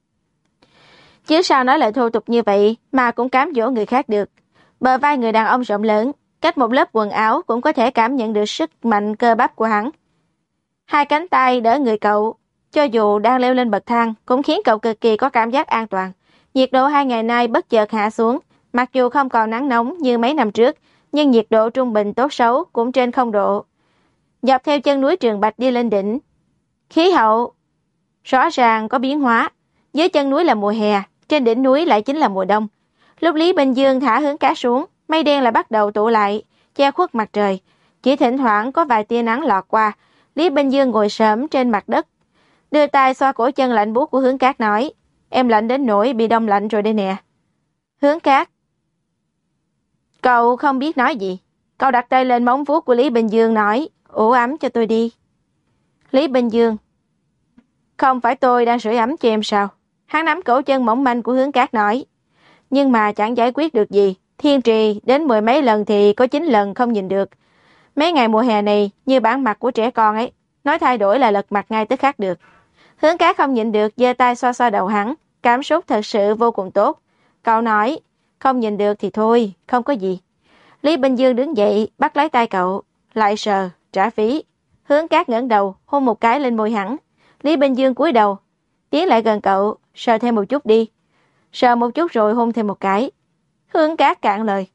Chứ sao nói lời thô tục như vậy mà cũng cám dỗ người khác được. Bờ vai người đàn ông rộng lớn, cách một lớp quần áo cũng có thể cảm nhận được sức mạnh cơ bắp của hắn. Hai cánh tay đỡ người cậu, cho dù đang leo lên bậc thang cũng khiến cậu cực kỳ có cảm giác an toàn. Nhiệt độ hai ngày nay bất chợt hạ xuống, mặc dù không còn nắng nóng như mấy năm trước, nhưng nhiệt độ trung bình tốt xấu cũng trên không độ. Dọc theo chân núi Trường Bạch đi lên đỉnh, khí hậu rõ ràng có biến hóa. Dưới chân núi là mùa hè, trên đỉnh núi lại chính là mùa đông. Lúc Lý Bình Dương thả Hướng Cát xuống, mây đen lại bắt đầu tụ lại, che khuất mặt trời. Chỉ thỉnh thoảng có vài tia nắng lọt qua. Lý Bình Dương ngồi xổm trên mặt đất, đưa tay xoa cổ chân lạnh buốt của Hướng Cát nói, em lạnh đến nỗi bị đông lạnh rồi đây nè. Hướng Cát, cậu không biết nói gì. Cậu đặt tay lên móng vuốt của Lý Bình Dương nói, ủ ấm cho tôi đi. Lý Bình Dương, không phải tôi đang sưởi ấm cho em sao? Hắn nắm cổ chân mỏng manh của Hướng Cát nói, nhưng mà chẳng giải quyết được gì. Thiên trì đến mười mấy lần thì có chín lần không nhìn được. Mấy ngày mùa hè này như bản mặt của trẻ con ấy, nói thay đổi là lật mặt ngay tức khắc được. Hướng Cát không nhịn được, giơ tay xoa xoa đầu hắn, cảm xúc thật sự vô cùng tốt. Cậu nói, không nhìn được thì thôi, không có gì. Lý Bình Dương đứng dậy, bắt lấy tay cậu, lại sờ, trả phí. Hướng Cát ngẩng đầu, hôn một cái lên môi hắn. Lý Bình Dương cúi đầu, tiến lại gần cậu, sờ thêm một chút đi. Sờ một chút rồi hôn thêm một cái. Hướng Cát cạn lời.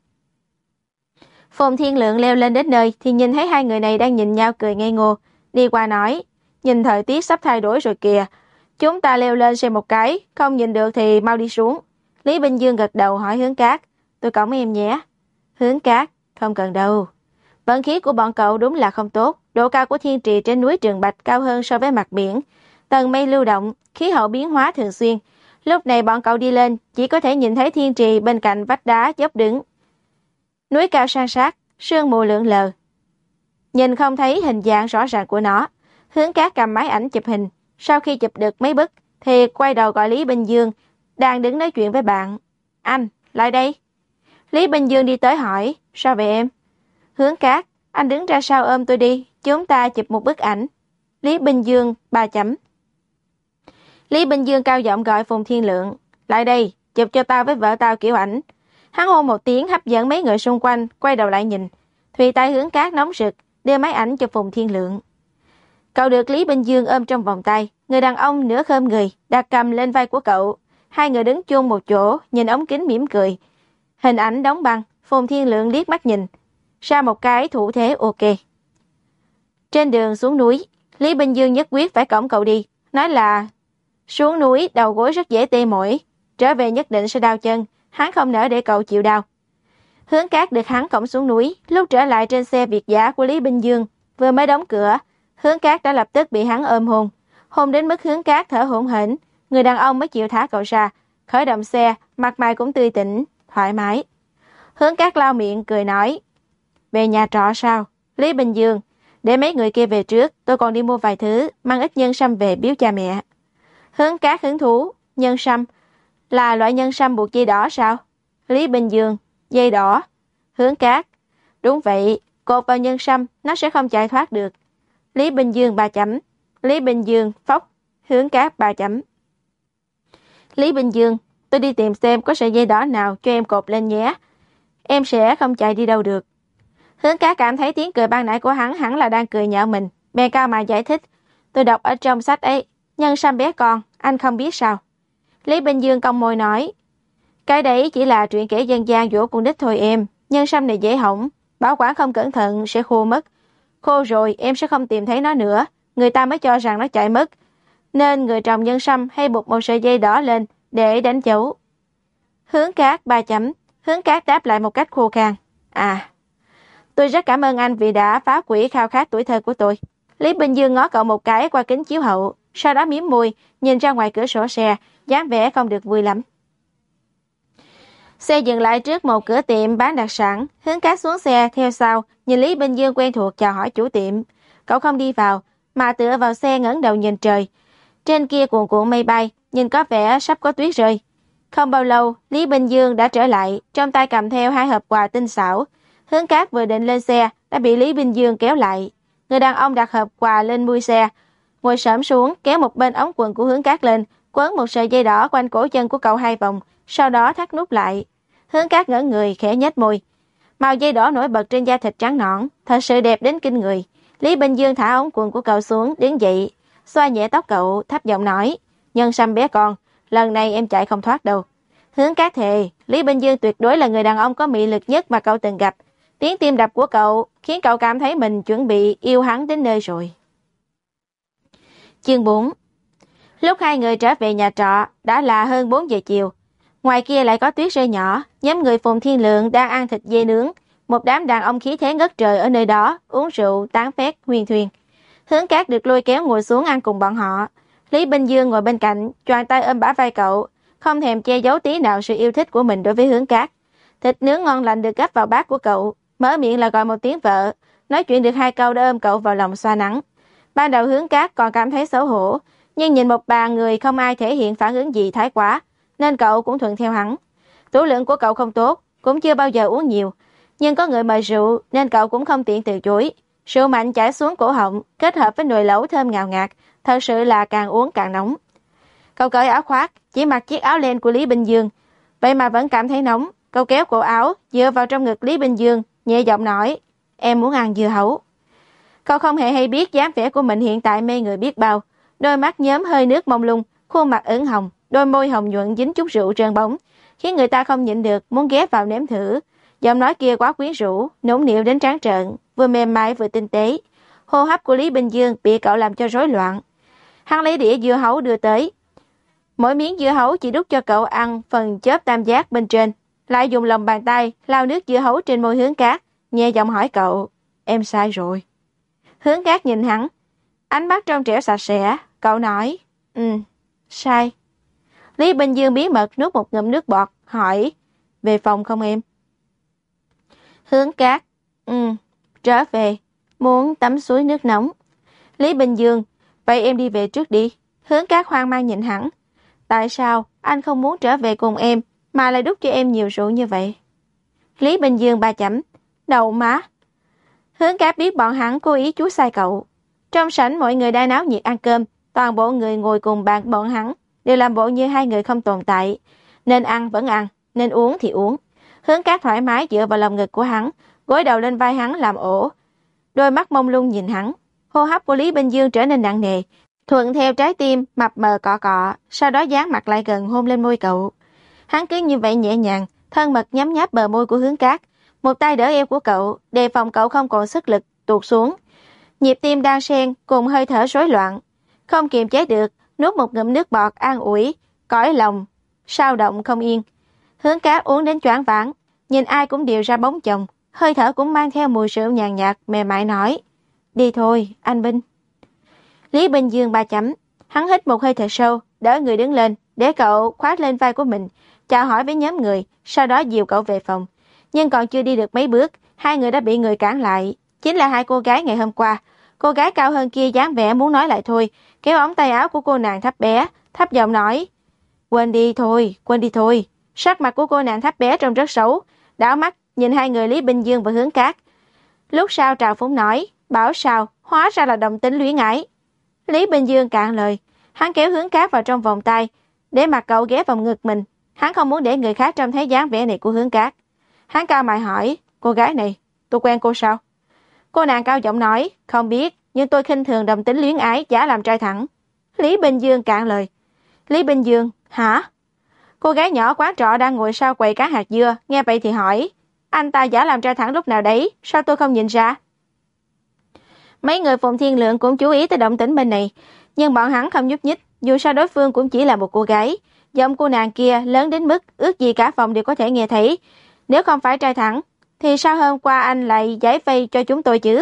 Phùng Thiên Lượng leo lên đến nơi thì nhìn thấy hai người này đang nhìn nhau cười ngây ngô. Đi qua nói, nhìn thời tiết sắp thay đổi rồi kìa. Chúng ta leo lên xem một cái, không nhìn được thì mau đi xuống. Lý Bình Dương gật đầu hỏi Hướng Cát, tôi cõng em nhé. Hướng Cát, không cần đâu. Vận khí của bọn cậu đúng là không tốt. Độ cao của thiên trì trên núi Trường Bạch cao hơn so với mặt biển. Tầng mây lưu động, khí hậu biến hóa thường xuyên. Lúc này bọn cậu đi lên, chỉ có thể nhìn thấy thiên trì bên cạnh vách đá dốc đứng. Núi cao san sát, sương mù lượn lờ. Nhìn không thấy hình dạng rõ ràng của nó. Hướng Cát cầm máy ảnh chụp hình. Sau khi chụp được mấy bức, thì quay đầu gọi Lý Bình Dương, đang đứng nói chuyện với bạn. Anh, lại đây. Lý Bình Dương đi tới hỏi, sao vậy em? Hướng Cát, anh đứng ra sau ôm tôi đi, chúng ta chụp một bức ảnh. Lý Bình Dương, ba chấm. Lý Bình Dương cao giọng gọi Phùng Thiên Lượng, lại đây, chụp cho tao với vợ tao kiểu ảnh. Hắn hô một tiếng hấp dẫn mấy người xung quanh, quay đầu lại nhìn. Thùy tay Hướng Cát nóng rực, đưa máy ảnh cho Phùng Thiên Lượng. Cậu được Lý Bình Dương ôm trong vòng tay, người đàn ông nửa khom người, đặt cầm lên vai của cậu. Hai người đứng chung một chỗ, nhìn ống kính mỉm cười. Hình ảnh đóng băng, Phùng Thiên Lượng liếc mắt nhìn. ra một cái thủ thế ok. Trên đường xuống núi, Lý Bình Dương nhất quyết phải cõng cậu đi, nói là xuống núi đầu gối rất dễ tê mỏi, trở về nhất định sẽ đau chân, hắn không nỡ để cậu chịu đau. Hướng Cát được hắn cõng xuống núi, lúc trở lại trên xe Việt dã của Lý Bình Dương, vừa mới đóng cửa, Hướng Cát đã lập tức bị hắn ôm hôn, hôn đến mức Hướng Cát thở hổn hển, người đàn ông mới chịu thả cậu ra, khởi động xe, mặt mày cũng tươi tỉnh, thoải mái. Hướng Cát lau miệng cười nói, về nhà trọ sao? Lý Bình Dương, để mấy người kia về trước, tôi còn đi mua vài thứ, mang ít nhân sâm về biếu cha mẹ. Hướng Cát hứng thú, nhân sâm, là loại nhân sâm buộc dây đỏ sao? Lý Bình Dương, dây đỏ. Hướng Cát, đúng vậy, cột vào nhân sâm, nó sẽ không chạy thoát được. Lý Bình Dương ba chấm. Lý Bình Dương, phóc. Hướng Cát ba chấm. Lý Bình Dương, tôi đi tìm xem có sợi dây đỏ nào cho em cột lên nhé. Em sẽ không chạy đi đâu được. Hướng Cát cảm thấy tiếng cười ban nãy của hắn hẳn là đang cười nhạo mình, bèn cao mày giải thích. Tôi đọc ở trong sách ấy, nhân sâm bé con, anh không biết sao? Lý Bình Dương cong môi nói, cái đấy chỉ là truyện kể dân gian dỗ con nít thôi em, nhân sâm này dễ hỏng, bảo quản không cẩn thận sẽ khô mất. Khô rồi em sẽ không tìm thấy nó nữa, người ta mới cho rằng nó chạy mất. Nên người trồng nhân sâm hay buộc một sợi dây đỏ lên để đánh dấu. Hướng Cát ba chấm. Hướng Cát đáp lại một cách khô khan. À, tôi rất cảm ơn anh vì đã phá hủy khao khát tuổi thơ của tôi. Lý Bình Dương ngó cậu một cái qua kính chiếu hậu, sau đó mím môi, nhìn ra ngoài cửa sổ xe, dáng vẻ không được vui lắm. Xe dừng lại trước một cửa tiệm bán đặc sản, Hướng Cát xuống xe theo sau, nhìn Lý Bình Dương quen thuộc chào hỏi chủ tiệm. Cậu không đi vào, mà tựa vào xe ngẩng đầu nhìn trời. Trên kia cuồn cuộn mây bay, nhìn có vẻ sắp có tuyết rơi. Không bao lâu, Lý Bình Dương đã trở lại, trong tay cầm theo hai hộp quà tinh xảo. Hướng Cát vừa định lên xe, đã bị Lý Bình Dương kéo lại. Người đàn ông đặt hộp quà lên mui xe, ngồi xổm xuống, kéo một bên ống quần của Hướng Cát lên, quấn một sợi dây đỏ quanh cổ chân của cậu hai vòng, sau đó thắt nút lại. Hướng Cát ngỡ người, khẽ nhếch môi. Màu dây đỏ nổi bật trên da thịt trắng nõn, thật sự đẹp đến kinh người. Lý Bình Dương thả ống quần của cậu xuống, đứng dậy, xoa nhẹ tóc cậu, thấp giọng nói, nhân sâm bé con, lần này em chạy không thoát đâu. Hướng Cát thề, Lý Bình Dương tuyệt đối là người đàn ông có mị lực nhất mà cậu từng gặp. Tiếng tim đập của cậu khiến cậu cảm thấy mình chuẩn bị yêu hắn đến nơi rồi. Chương bốn. Lúc hai người trở về nhà trọ đã là hơn bốn giờ chiều. Ngoài kia lại có tuyết rơi nhỏ, nhóm người Phùng Thiên Lượng đang ăn thịt dê nướng. Một đám đàn ông khí thế ngất trời ở nơi đó, uống rượu, tán phét, huyền thuyền. Hướng Cát được lôi kéo ngồi xuống ăn cùng bọn họ. Lý Bình Dương ngồi bên cạnh, choàng tay ôm bả vai cậu, không thèm che giấu tí nào sự yêu thích của mình đối với Hướng Cát. Thịt nướng ngon lành được gắp vào bát của cậu, mở miệng là gọi một tiếng vợ, nói chuyện được hai câu đã ôm cậu vào lòng xoa nắng. Ban đầu Hướng Cát còn cảm thấy xấu hổ, nhưng nhìn một bàn người không ai thể hiện phản ứng gì thái quá, nên cậu cũng thuận theo hắn. Tủ lượng của cậu không tốt, cũng chưa bao giờ uống nhiều, nhưng có người mời rượu nên cậu cũng không tiện từ chối. Rượu mạnh chảy xuống cổ họng, kết hợp với nồi lẩu thơm ngào ngạt, thật sự là càng uống càng nóng. Cậu cởi áo khoác, chỉ mặc chiếc áo len của Lý Bình Dương, vậy mà vẫn cảm thấy nóng. Cậu kéo cổ áo, dựa vào trong ngực Lý Bình Dương, nhẹ giọng nói, em muốn ăn dưa hấu. Cậu không hề hay biết dáng vẻ của mình hiện tại mê người biết bao, đôi mắt nhớm hơi nước mông lung, khuôn mặt ửng hồng, đôi môi hồng nhuận dính chút rượu trơn bóng, khiến người ta không nhịn được muốn ghé vào nếm thử. Giọng nói kia quá quyến rũ, nũng nịu đến tráng trợn, vừa mềm mại vừa tinh tế. Hô hấp của Lý Bình Dương bị cậu làm cho rối loạn. Hắn lấy đĩa dưa hấu đưa tới. Mỗi miếng dưa hấu chỉ đút cho cậu ăn phần chớp tam giác bên trên, lại dùng lòng bàn tay lau nước dưa hấu trên môi Hướng Cát, nhẹ giọng hỏi cậu, em sai rồi. Hướng Cát nhìn hắn, ánh mắt trong trẻo sạch sẽ, cậu nói, ừ, sai. Lý Bình Dương bí mật nuốt một ngụm nước bọt, hỏi, về phòng không em? Hướng Cát, ừ, trở về, muốn tắm suối nước nóng. Lý Bình Dương, vậy em đi về trước đi. Hướng Cát hoang mang nhìn hắn, tại sao anh không muốn trở về cùng em mà lại đút cho em nhiều rượu như vậy? Lý Bình Dương ba chấm, đầu má. Hướng Cát biết bọn hắn cố ý chúa sai cậu. Trong sảnh mọi người đang náo nhiệt ăn cơm, toàn bộ người ngồi cùng bàn bọn hắn đều làm bộ như hai người không tồn tại. Nên ăn vẫn ăn, nên uống thì uống. Hướng Cát thoải mái dựa vào lòng ngực của hắn, gối đầu lên vai hắn làm ổ. Đôi mắt mông lung nhìn hắn. Hô hấp của Lý Bình Dương trở nên nặng nề, thuận theo trái tim mập mờ cọ cọ, sau đó dán mặt lại gần hôn lên môi cậu. Hắn cứ như vậy nhẹ nhàng, thân mật nhấm nháp bờ môi của Hướng Cát, một tay đỡ eo của cậu, đề phòng cậu không còn sức lực tuột xuống. Nhịp tim đang xen cùng hơi thở rối loạn, không kiềm chế được, nuốt một ngụm nước bọt an ủi, cõi lòng sao động không yên. Hướng Cát uống đến choáng váng, nhìn ai cũng đều ra bóng chồng, hơi thở cũng mang theo mùi rượu nhàn nhạt, mềm mại nói: "Đi thôi, anh Binh." Lý Bình Dương ba chấm, hắn hít một hơi thở sâu, đỡ người đứng lên, để cậu khoác lên vai của mình, chào hỏi với nhóm người, sau đó dìu cậu về phòng. Nhưng còn chưa đi được mấy bước, hai người đã bị người cản lại, chính là hai cô gái ngày hôm qua. Cô gái cao hơn kia dáng vẻ muốn nói lại thôi, kéo ống tay áo của cô nàng thấp bé, thấp giọng nói: "Quên đi thôi, quên đi thôi." Sắc mặt của cô nàng thấp bé trông rất xấu, đảo mắt nhìn hai người Lý Bình Dương và Hướng Cát. Lúc sau trào phúng nói: "Bảo sao, hóa ra là đồng tính luyến ái." Lý Bình Dương cạn lời, hắn kéo Hướng Cát vào trong vòng tay, để mặt cậu ghé vào ngực mình. Hắn không muốn để người khác trông thấy dáng vẻ này của Hướng Cát. Hắn cao mày hỏi: "Cô gái này, tôi quen cô sao?" Cô nàng cao giọng nói: "Không biết, nhưng tôi khinh thường đồng tính luyến ái, giả làm trai thẳng." Lý Bình Dương cạn lời. Lý Bình Dương: "Hả?" Cô gái nhỏ quán trọ đang ngồi sau quầy cá hạt dưa, nghe vậy thì hỏi: "Anh ta giả làm trai thẳng lúc nào đấy, sao tôi không nhìn ra?" Mấy người Phụng Thiên Lượng cũng chú ý tới động tĩnh bên này, nhưng bọn hắn không nhúc nhích, dù sao đối phương cũng chỉ là một cô gái. Giọng cô nàng kia lớn đến mức ước gì cả phòng đều có thể nghe thấy. Nếu không phải trai thẳng, thì sao hôm qua anh lại giải vây cho chúng tôi chứ?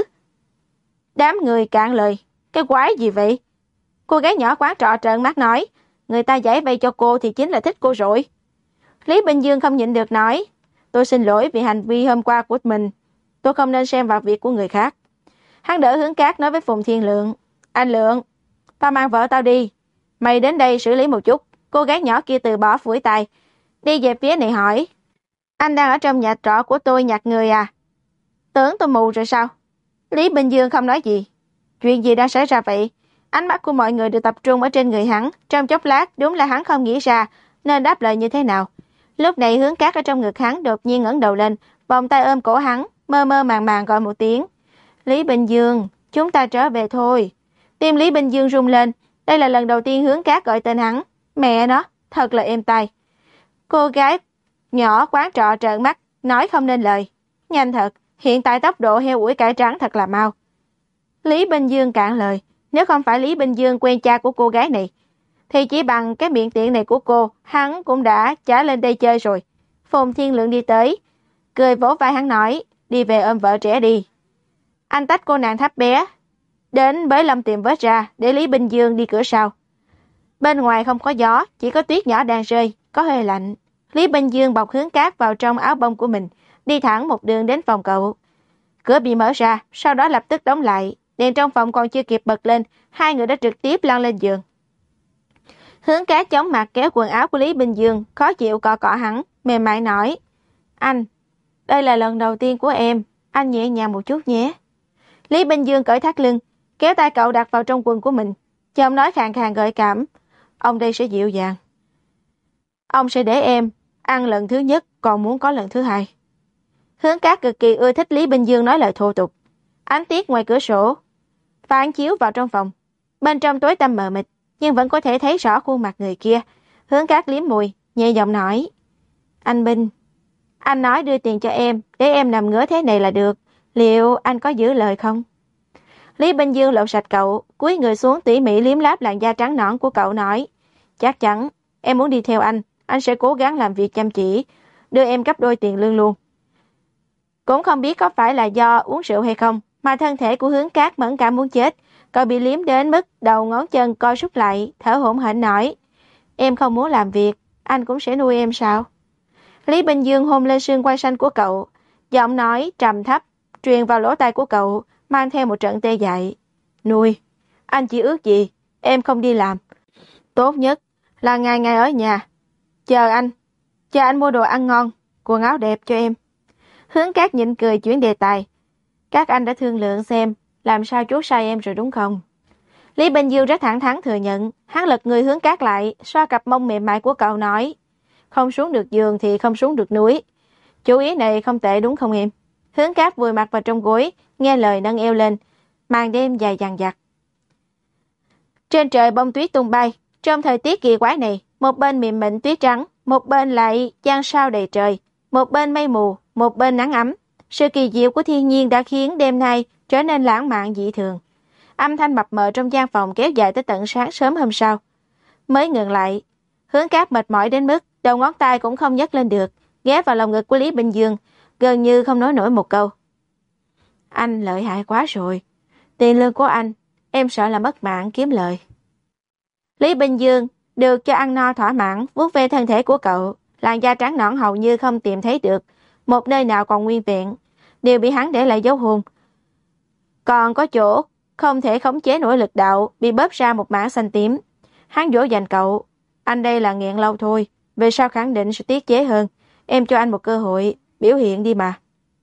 Đám người cạn lời: "Cái quái gì vậy?" Cô gái nhỏ quán trọ trợn mắt nói: "Người ta giải vây cho cô thì chính là thích cô rồi." Lý Bình Dương không nhịn được nói: "Tôi xin lỗi vì hành vi hôm qua của mình, tôi không nên xem vào việc của người khác." Hắn đỡ Hướng Cát nói với Phùng Thiên Lượng: "Anh Lượng, tao mang vợ tao đi, mày đến đây xử lý một chút." Cô gái nhỏ kia từ bỏ phủi tay, đi về phía này hỏi: "Anh đang ở trong nhà trọ của tôi nhặt người à? Tưởng tôi mù rồi sao?" Lý Bình Dương không nói gì. Chuyện gì đang xảy ra vậy? Ánh mắt của mọi người đều tập trung ở trên người hắn. Trong chốc lát đúng là hắn không nghĩ ra nên đáp lời như thế nào. Lúc này Hướng Cát ở trong ngực hắn đột nhiên ngẩng đầu lên, vòng tay ôm cổ hắn, mơ mơ màng màng gọi một tiếng: "Lý Bình Dương, chúng ta trở về thôi." Tim Lý Bình Dương rung lên. Đây là lần đầu tiên Hướng Cát gọi tên hắn. Mẹ nó, thật là êm tai. Cô gái nhỏ quán trọ trợn mắt, nói không nên lời. Nhanh thật, hiện tại tốc độ heo ủi cải trắng thật là mau. Lý Bình Dương cạn lời. Nếu không phải Lý Bình Dương quen cha của cô gái này, thì chỉ bằng cái miệng tiện này của cô, hắn cũng đã trả lên đây chơi rồi. Phùng Thiên Lượng đi tới, cười vỗ vai hắn nói: "Đi về ôm vợ trẻ đi." Anh tách cô nàng thấp bé đến bới lâm tìm vết ra, để Lý Bình Dương đi cửa sau. Bên ngoài không có gió, chỉ có tuyết nhỏ đang rơi, có hơi lạnh. Lý Bình Dương bọc Hướng Cát vào trong áo bông của mình, đi thẳng một đường đến phòng cậu. Cửa bị mở ra, sau đó lập tức đóng lại. Đèn trong phòng còn chưa kịp bật lên, hai người đã trực tiếp lăn lên giường. Hướng Cát chóng mặt kéo quần áo của Lý Bình Dương, khó chịu cọ cọ hắn, mềm mại nói: "Anh, đây là lần đầu tiên của em, anh nhẹ nhàng một chút nhé." Lý Bình Dương cởi thắt lưng, kéo tay cậu đặt vào trong quần của mình, giọng nói khàn khàn gợi cảm: "Ông đây sẽ dịu dàng. Ông sẽ để em ăn lần thứ nhất, còn muốn có lần thứ hai." Hướng Cát cực kỳ ưa thích Lý Bình Dương nói lời thô tục. Ánh tuyết ngoài cửa sổ phản chiếu vào trong phòng, bên trong tối tăm mờ mịt, nhưng vẫn có thể thấy rõ khuôn mặt người kia. Hướng Cát liếm môi, nhẹ giọng nói: "Anh Bình, anh nói đưa tiền cho em, để em nằm ngửa thế này là được. Liệu anh có giữ lời không?" Lý Bình Dương lột sạch cậu, cúi người xuống tỉ mỉ liếm láp làn da trắng nõn của cậu nói: "Chắc chắn, em muốn đi theo anh, anh sẽ cố gắng làm việc chăm chỉ, đưa em gấp đôi tiền lương luôn." Cũng không biết có phải là do uống rượu hay không, mà thân thể của Hướng Cát mẫn cảm muốn chết. Cậu bị liếm đến mức đầu ngón chân co rút lại, thở hổn hển nói: "Em không muốn làm việc, anh cũng sẽ nuôi em sao?" Lý Bình Dương hôn lên xương quai xanh của cậu, giọng nói trầm thấp truyền vào lỗ tai của cậu, mang theo một trận tê dại: "Nuôi, anh chỉ ước gì em không đi làm. Tốt nhất là ngày ngày ở nhà, chờ anh, chờ anh mua đồ ăn ngon, quần áo đẹp cho em." Hướng Cát nhịn cười chuyển đề tài: "Các anh đã thương lượng xem làm sao chuốt sai em rồi đúng không?" Lý Bình Dương rất thẳng thắn thừa nhận. Hắn lật người Hướng Cát lại, xoa cặp mông mềm mại của cậu nói: "Không xuống được giường thì không xuống được núi. Chủ ý này không tệ đúng không em?" Hướng Cát vùi mặt vào trong gối, nghe lời nâng eo lên. Màn đêm dài dằng dặc, trên trời bông tuyết tung bay. Trong thời tiết kỳ quái này, một bên mịn mịn tuyết trắng, một bên lại giăng sao đầy trời, một bên mây mù, một bên nắng ấm. Sự kỳ diệu của thiên nhiên đã khiến đêm nay trở nên lãng mạn dị thường. Âm thanh mập mờ trong gian phòng kéo dài tới tận sáng sớm hôm sau. Mới ngừng lại, Hướng Cát mệt mỏi đến mức đầu ngón tay cũng không nhấc lên được, ghé vào lòng ngực của Lý Bình Dương, gần như không nói nổi một câu. Anh lợi hại quá rồi. Tiền lương của anh, em sợ là mất mạng kiếm lời. Lý Bình Dương được cho ăn no thỏa mãn, vuốt ve thân thể của cậu, làn da trắng nõn hầu như không tìm thấy được một nơi nào còn nguyên vẹn, đều bị hắn để lại dấu hôn. Còn có chỗ không thể khống chế nổi lực đạo, bị bóp ra một mảng xanh tím. Hắn dỗ dành cậu, anh đây là nghiện lâu thôi, về sau khẳng định sẽ tiết chế hơn, em cho anh một cơ hội, biểu hiện đi mà.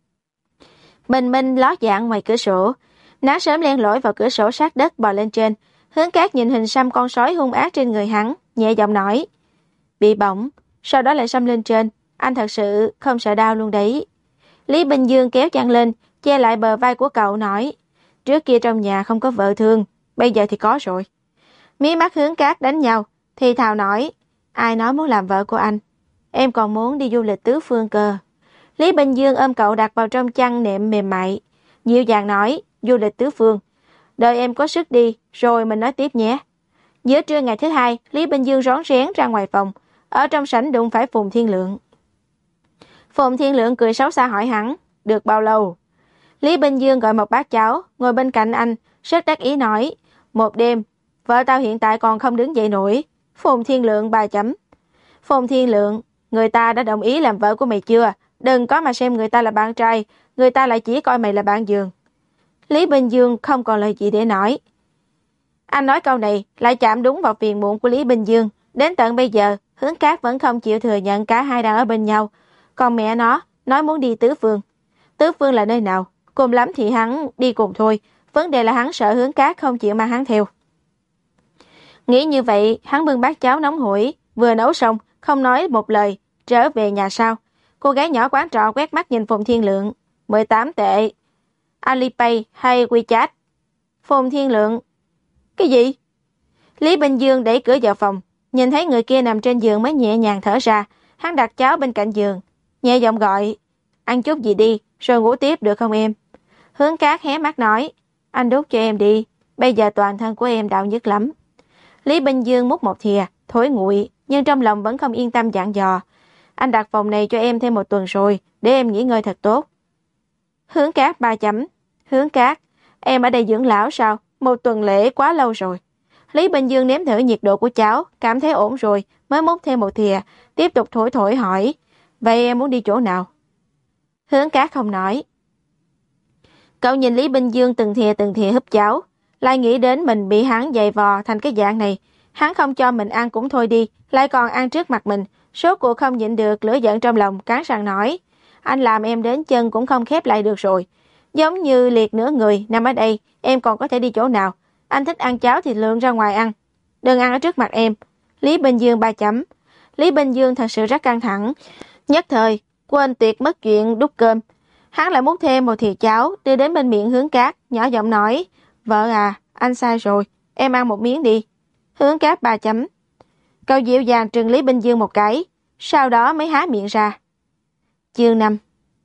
Bình minh lót dạng ngoài cửa sổ, nắng sớm len lỏi vào cửa sổ sát đất bò lên trên. Hướng Cát nhìn hình xăm con sói hung ác trên người hắn, nhẹ giọng nói. Bị bỏng, sau đó lại xăm lên trên, anh thật sự không sợ đau luôn đấy. Lý Bình Dương kéo chăn lên, che lại bờ vai của cậu nói. Trước kia trong nhà không có vợ thương, bây giờ thì có rồi. Mí mắt Hướng Cát đánh nhau, thì thào nói. Ai nói muốn làm vợ của anh? Em còn muốn đi du lịch tứ phương cơ. Lý Bình Dương ôm cậu đặt vào trong chăn nệm mềm mại, dịu dàng nói. Du lịch tứ phương, đợi em có sức đi, rồi mình nói tiếp nhé. Giữa trưa ngày thứ hai, Lý Bình Dương rón rén ra ngoài phòng, ở trong sảnh đụng phải Phùng Thiên Lượng. Phùng Thiên Lượng cười xấu xa hỏi hắn, được bao lâu? Lý Bình Dương gọi một bát cháo, ngồi bên cạnh anh, rất đắc ý nói, một đêm, vợ tao hiện tại còn không đứng dậy nổi. Phùng Thiên Lượng ba chấm. Phùng Thiên Lượng, người ta đã đồng ý làm vợ của mày chưa? Đừng có mà xem người ta là bạn trai, người ta lại chỉ coi mày là bạn giường. Lý Bình Dương không còn lời gì để nói. Anh nói câu này lại chạm đúng vào phiền muộn của Lý Bình Dương. Đến tận bây giờ, Hướng Cát vẫn không chịu thừa nhận cả hai đang ở bên nhau. Còn mẹ nó, nói muốn đi tứ phương. Tứ phương là nơi nào? Cùng lắm thì hắn đi cùng thôi. Vấn đề là hắn sợ Hướng Cát không chịu mang hắn theo. Nghĩ như vậy, hắn bưng bát cháo nóng hổi, vừa nấu xong, không nói một lời, trở về nhà sau. Cô gái nhỏ quán trọ quét mắt nhìn Phùng Thiên Lượng. mười tám tệ. Alipay hay WeChat? Phùng Thiên Lượng. Cái gì? Lý Bình Dương đẩy cửa vào phòng, nhìn thấy người kia nằm trên giường mới nhẹ nhàng thở ra. Hắn đặt cháo bên cạnh giường, nhẹ giọng gọi. Ăn chút gì đi, rồi ngủ tiếp được không em? Hướng Cát hé mắt nói. Anh đút cho em đi, bây giờ toàn thân của em đau nhức lắm. Lý Bình Dương múc một thìa, thối nguội, nhưng trong lòng vẫn không yên tâm dặn dò. Anh đặt phòng này cho em thêm một tuần rồi, để em nghỉ ngơi thật tốt. Hướng Cát ba chấm. Hướng Cát, em ở đây dưỡng lão sao? Một tuần lễ quá lâu rồi. Lý Bình Dương nếm thử nhiệt độ của cháo, cảm thấy ổn rồi, mới múc thêm một thìa, tiếp tục thổi thổi hỏi. Vậy em muốn đi chỗ nào? Hướng Cát không nói. Cậu nhìn Lý Bình Dương từng thìa từng thìa húp cháo, lại nghĩ đến mình bị hắn giày vò thành cái dạng này. Hắn không cho mình ăn cũng thôi đi, lại còn ăn trước mặt mình. Số cuộc không nhịn được lửa giận trong lòng, cắn răng nói. Anh làm em đến chân cũng không khép lại được rồi. Giống như liệt nửa người nằm ở đây, em còn có thể đi chỗ nào? Anh thích ăn cháo thì lượn ra ngoài ăn, đừng ăn ở trước mặt em. Lý Bình Dương ba chấm. Lý Bình Dương thật sự rất căng thẳng, nhất thời quên tuyệt mất chuyện đút cơm. Hắn lại muốn thêm một thìa cháo đưa đến bên miệng Hướng Cát, nhỏ giọng nói. Vợ à, anh sai rồi, em ăn một miếng đi. Hướng Cát ba chấm. Cậu dịu dàng trừng Lý Bình Dương một cái, sau đó mới há miệng ra. Chương năm.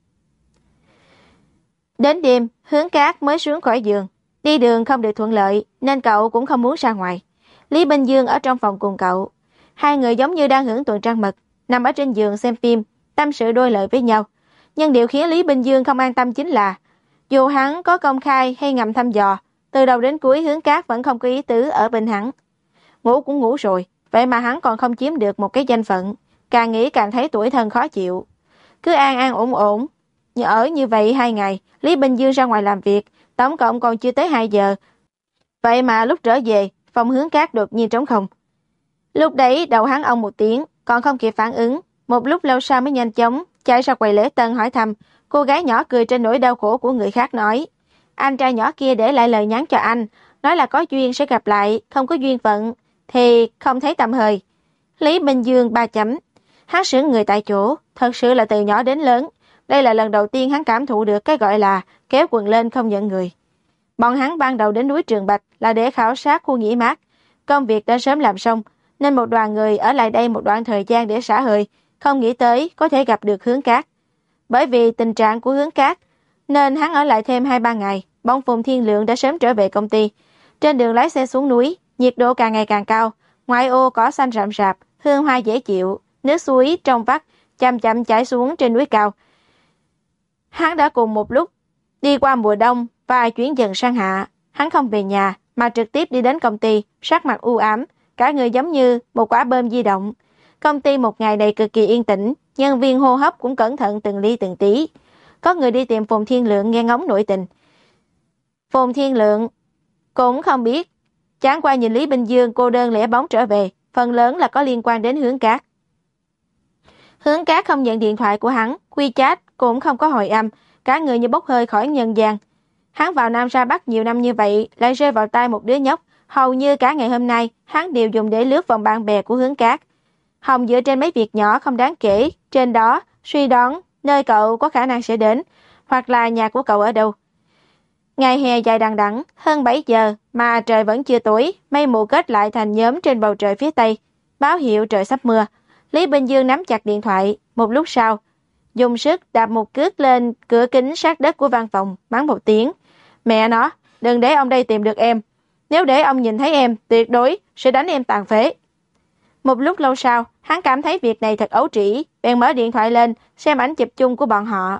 Đến đêm, Hướng Cát mới xuống khỏi giường. Đi đường không được thuận lợi, nên cậu cũng không muốn ra ngoài. Lý Bình Dương ở trong phòng cùng cậu. Hai người giống như đang hưởng tuần trăng mật, nằm ở trên giường xem phim, tâm sự đôi lời với nhau. Nhưng điều khiến Lý Bình Dương không an tâm chính là, dù hắn có công khai hay ngầm thăm dò, từ đầu đến cuối Hướng Cát vẫn không có ý tứ ở bên hắn. Ngủ cũng ngủ rồi, vậy mà hắn còn không chiếm được một cái danh phận. Càng nghĩ càng thấy tủi thân khó chịu. Cứ an an ổn ổn ở như vậy hai ngày. Lý Bình Dương ra ngoài làm việc, tổng cộng còn chưa tới hai giờ. Vậy mà lúc trở về, phòng Hướng Cát đột nhiên trống không. Lúc đấy đầu hắn ông một tiếng, còn không kịp phản ứng. Một lúc lâu sau mới nhanh chóng chạy ra quầy lễ tân hỏi thăm. Cô gái nhỏ cười trên nỗi đau khổ của người khác nói. Anh trai nhỏ kia để lại lời nhắn cho anh, nói là có duyên sẽ gặp lại, không có duyên phận thì không thấy tầm hơi. Lý Bình Dương ba chấm. Hắn sững người tại chỗ, thật sự là từ nhỏ đến lớn. Đây là lần đầu tiên hắn cảm thụ được cái gọi là kéo quần lên không nhận người. Bọn hắn ban đầu đến núi Trường Bạch là để khảo sát khu nghỉ mát. Công việc đã sớm làm xong, nên một đoàn người ở lại đây một đoạn thời gian để xả hơi, không nghĩ tới có thể gặp được Hướng Cát. Bởi vì tình trạng của Hướng Cát, nên hắn ở lại thêm hai ba ngày. Bọn Phùng Thiên Lượng đã sớm trở về công ty. Trên đường lái xe xuống núi, nhiệt độ càng ngày càng cao, ngoại ô cỏ xanh rậm rạp, hương hoa dễ chịu, nước suối trong vắt chậm chậm chảy xuống trên núi cao. Hắn đã cùng một lúc đi qua mùa đông và chuyển dần sang hạ. Hắn không về nhà mà trực tiếp đi đến công ty, sắc mặt u ám, cả người giống như một quả bom di động. Công ty một ngày này cực kỳ yên tĩnh, nhân viên hô hấp cũng cẩn thận từng ly từng tí. Có người đi tìm Phùng Thiên Lượng nghe ngóng nội tình. Phùng Thiên Lượng cũng không biết, chẳng qua nhìn Lý Bình Dương cô đơn lẻ bóng trở về, phần lớn là có liên quan đến Hướng Cát. Hướng Cát không nhận điện thoại của hắn, WeChat cũng không có hồi âm, cả người như bốc hơi khỏi nhân gian. Hắn vào Nam ra Bắc nhiều năm như vậy, lại rơi vào tay một đứa nhóc, hầu như cả ngày hôm nay hắn đều dùng để lướt vòng bạn bè của Hướng Cát. Hồng dựa trên mấy việc nhỏ không đáng kể, trên đó suy đoán nơi cậu có khả năng sẽ đến, hoặc là nhà của cậu ở đâu. Ngày hè dài đằng đẵng, hơn bảy giờ mà trời vẫn chưa tối, mây mù kết lại thành nhóm trên bầu trời phía tây, báo hiệu trời sắp mưa. Lý Bình Dương nắm chặt điện thoại, một lúc sau, dùng sức đạp một cước lên cửa kính sát đất của văn phòng, mắng một tiếng. Mẹ nó, đừng để ông đây tìm được em. Nếu để ông nhìn thấy em, tuyệt đối sẽ đánh em tàn phế. Một lúc lâu sau, hắn cảm thấy việc này thật ấu trĩ, bèn mở điện thoại lên, xem ảnh chụp chung của bọn họ.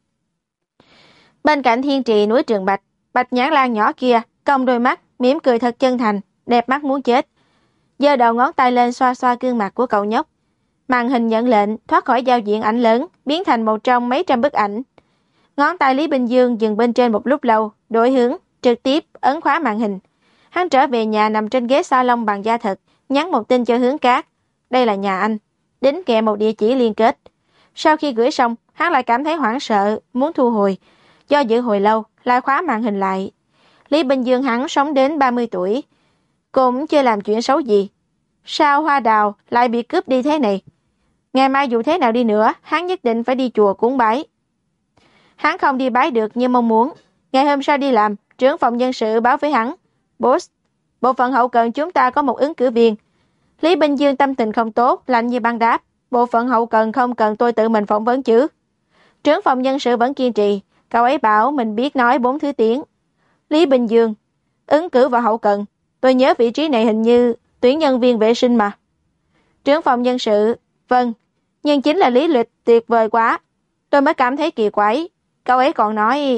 Bên cạnh thiên trì núi Trường Bạch, Bạch Nhãn Lan nhỏ kia, cong đôi mắt, mỉm cười thật chân thành, đẹp mắt muốn chết. Giơ đầu ngón tay lên xoa xoa gương mặt của cậu nhóc. Màn hình nhận lệnh, thoát khỏi giao diện ảnh lớn, biến thành một trong mấy trăm bức ảnh. Ngón tay Lý Bình Dương dừng bên trên một lúc lâu, đổi hướng, trực tiếp ấn khóa màn hình. Hắn trở về nhà nằm trên ghế salon bằng da thật, nhắn một tin cho Hướng Cát. Đây là nhà anh, đính kèm một địa chỉ liên kết. Sau khi gửi xong, hắn lại cảm thấy hoảng sợ, muốn thu hồi. Do dự hồi lâu, lại khóa màn hình lại. Lý Bình Dương hắn sống đến ba mươi tuổi, cũng chưa làm chuyện xấu gì. Sao hoa đào lại bị cướp đi thế này? Ngày mai dù thế nào đi nữa, hắn nhất định phải đi chùa cúng bái. Hắn không đi bái được như mong muốn. Ngày hôm sau đi làm, trưởng phòng nhân sự báo với hắn. Boss, bộ phận hậu cần chúng ta có một ứng cử viên. Lý Bình Dương tâm tình không tốt, lạnh như băng đáp. Bộ phận hậu cần không cần tôi tự mình phỏng vấn chứ. Trưởng phòng nhân sự vẫn kiên trì. Cậu ấy bảo mình biết nói bốn thứ tiếng. Lý Bình Dương, ứng cử vào hậu cần. Tôi nhớ vị trí này hình như tuyển nhân viên vệ sinh mà. Trưởng phòng nhân sự, vâng, nhưng chính là lý lịch tuyệt vời quá. Tôi mới cảm thấy kỳ quái. Cậu ấy còn nói...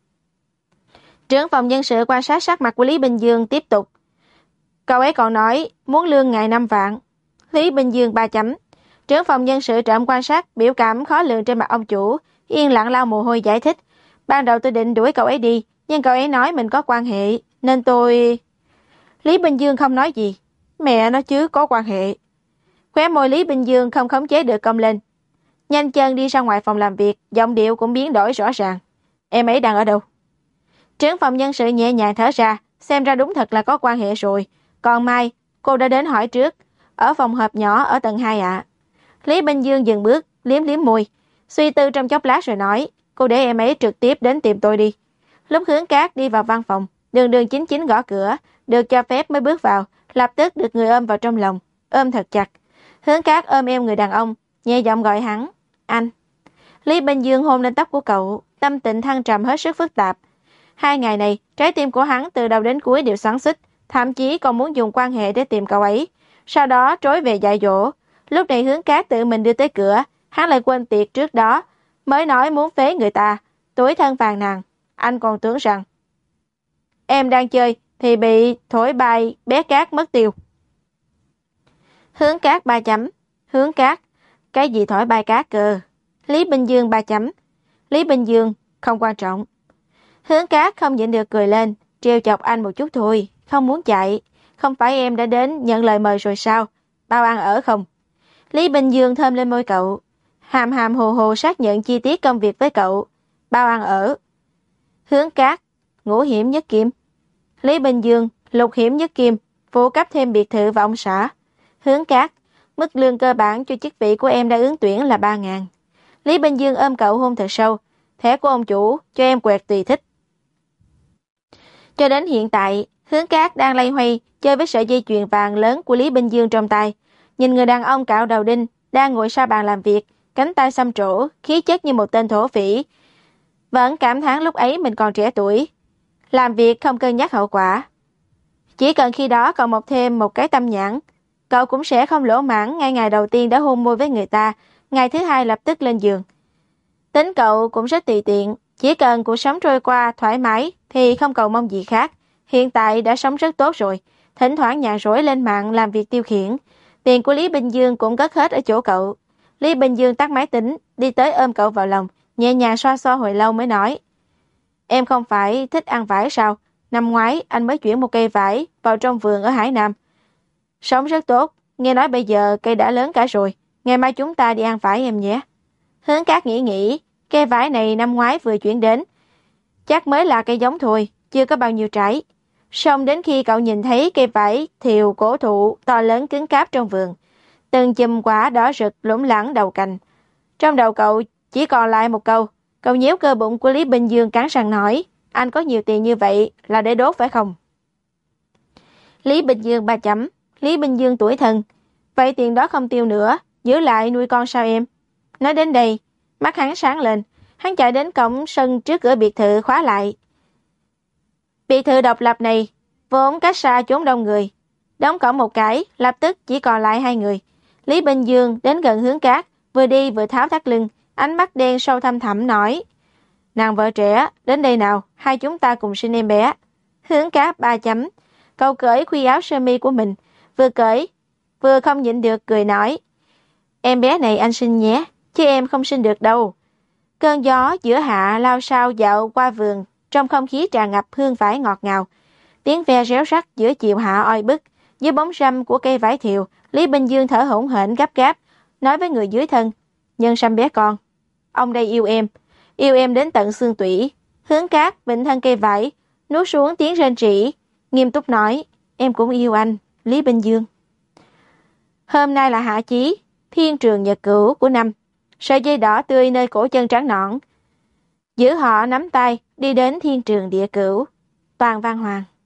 Trưởng phòng nhân sự quan sát sắc mặt của Lý Bình Dương tiếp tục. Cậu ấy còn nói muốn lương ngày năm vạn. Lý Bình Dương ba chấm. Trưởng phòng nhân sự trộm quan sát biểu cảm khó lường trên mặt ông chủ, yên lặng lau mồ hôi giải thích. Ban đầu tôi định đuổi cậu ấy đi, nhưng cậu ấy nói mình có quan hệ, nên tôi... Lý Bình Dương không nói gì. Mẹ nó chứ có quan hệ. Khóe môi Lý Bình Dương không khống chế được cong lên. Nhanh chân đi ra ngoài phòng làm việc, giọng điệu cũng biến đổi rõ ràng. Em ấy đang ở đâu? Trưởng phòng nhân sự nhẹ nhàng thở ra, xem ra đúng thật là có quan hệ rồi. Còn Mai, cô đã đến hỏi trước. Ở phòng họp nhỏ ở tầng hai ạ. Lý Bình Dương dừng bước, liếm liếm môi. Suy tư trong chốc lát rồi nói, cô để em ấy trực tiếp đến tìm tôi đi. Lúc Hướng Cát đi vào văn phòng, đường đường chính chính gõ cửa, được cho phép mới bước vào, lập tức được người ôm vào trong lòng, ôm thật chặt. Hướng Cát ôm eo người đàn ông, nhẹ giọng gọi hắn, anh. Lý Bình Dương hôn lên tóc của cậu, tâm tình thăng trầm hết sức phức tạp. Hai ngày này, trái tim của hắn từ đầu đến cuối đều xoắn xít, thậm chí còn muốn dùng quan hệ để tìm cậu ấy. Sau đó trối về dạy dỗ. Lúc này Hướng Cát tự mình đưa tới cửa, hắn lại quên tiệc trước đó, mới nói muốn phế người ta, tủi thân phàn nàn. Anh còn tưởng rằng em đang chơi thì bị thổi bay bé Cát mất tiêu. Hướng Cát ba chấm. Hướng Cát, cái gì thổi bay cát cơ? Lý Bình Dương ba chấm. Lý Bình Dương, không quan trọng. Hướng Cát không nhịn được cười lên, trêu chọc anh một chút thôi, không muốn chạy. Không phải em đã đến nhận lời mời rồi sao? Bao ăn ở không? Lý Bình Dương thơm lên môi cậu, hàm hàm hồ hồ xác nhận chi tiết công việc với cậu. Bao ăn ở. Hướng Cát, ngũ hiểm nhất kim. Lý Bình Dương, lục hiểm nhất kim, phụ cấp thêm biệt thự và ông xã. Hướng Cát, mức lương cơ bản cho chức vị của em đã ứng tuyển là ba ngàn. Lý Bình Dương ôm cậu hôn thật sâu. Thẻ của ông chủ, cho em quẹt tùy thích. Cho đến hiện tại, Hướng Cát đang lay hoay chơi với sợi dây chuyền vàng lớn của Lý Bình Dương trong tay. Nhìn người đàn ông cạo đầu đinh đang ngồi sau bàn làm việc, cánh tay xăm trổ, khí chất như một tên thổ phỉ. Vẫn cảm thán lúc ấy mình còn trẻ tuổi, làm việc không cân nhắc hậu quả. Chỉ cần khi đó còn một thêm một cái tâm nhãn, cậu cũng sẽ không lỗ mãng ngay ngày đầu tiên đã hôn môi với người ta, ngày thứ hai lập tức lên giường. Tính cậu cũng rất tùy tiện, chỉ cần cuộc sống trôi qua thoải mái thì không cầu mong gì khác. Hiện tại đã sống rất tốt rồi, thỉnh thoảng nhàn rỗi lên mạng làm việc tiêu khiển. Tiền của Lý Bình Dương cũng cất hết ở chỗ cậu. Lý Bình Dương tắt máy tính, đi tới ôm cậu vào lòng, nhẹ nhàng xoa xoa hồi lâu mới nói. Em không phải thích ăn vải sao? Năm ngoái anh mới chuyển một cây vải vào trong vườn ở Hải Nam. Sống rất tốt, nghe nói bây giờ cây đã lớn cả rồi. Ngày mai chúng ta đi ăn vải em nhé. Hướng Cát nghĩ nghĩ, cây vải này năm ngoái vừa chuyển đến. Chắc mới là cây giống thôi, chưa có bao nhiêu trái. Xong đến khi cậu nhìn thấy cây vải thiều cổ thụ to lớn cứng cáp trong vườn, từng chùm quả đỏ rực lủng lẳng đầu cành. Trong đầu cậu chỉ còn lại một câu. Cậu nhéo cơ bụng của Lý Bình Dương cắn răng nói, anh có nhiều tiền như vậy là để đốt phải không? Lý Bình Dương ba chấm. Lý Bình Dương tuổi thân. Vậy tiền đó không tiêu nữa, giữ lại nuôi con sao em? Nói đến đây, mắt hắn sáng lên. Hắn chạy đến cổng sân trước cửa biệt thự khóa lại. Biệt thự độc lập này vốn cách xa chốn đông người. Đóng cổng một cái, lập tức chỉ còn lại hai người. Lý Bình Dương đến gần Hướng Cát, vừa đi vừa tháo thắt lưng, ánh mắt đen sâu thăm thẳm nói. Nàng vợ trẻ, đến đây nào, hai chúng ta cùng sinh em bé. Hướng Cát ba chấm. Cậu cởi khuy áo sơ mi của mình, vừa cởi, vừa không nhịn được cười nói. Em bé này anh sinh nhé, chứ em không sinh được đâu. Cơn gió giữa hạ lao sao dạo qua vườn, trong không khí tràn ngập hương vải ngọt ngào. Tiếng ve réo rắt giữa chiều hạ oi bức, dưới bóng râm của cây vải thiều, Lý Bình Dương thở hổn hển gấp gáp, nói với người dưới thân. Nhân sâm bé con, ông đây yêu em, yêu em đến tận xương tủy. Hướng Cát vịnh thân cây vải, nuốt xuống tiếng rên rỉ, nghiêm túc nói, em cũng yêu anh, Lý Bình Dương. Hôm nay là hạ chí, thiên trường nhật cửu của năm. Sợi dây đỏ tươi nơi cổ chân trắng nõn. Giữ họ nắm tay đi đến thiên trường địa cửu. Toàn Văn Hoàng.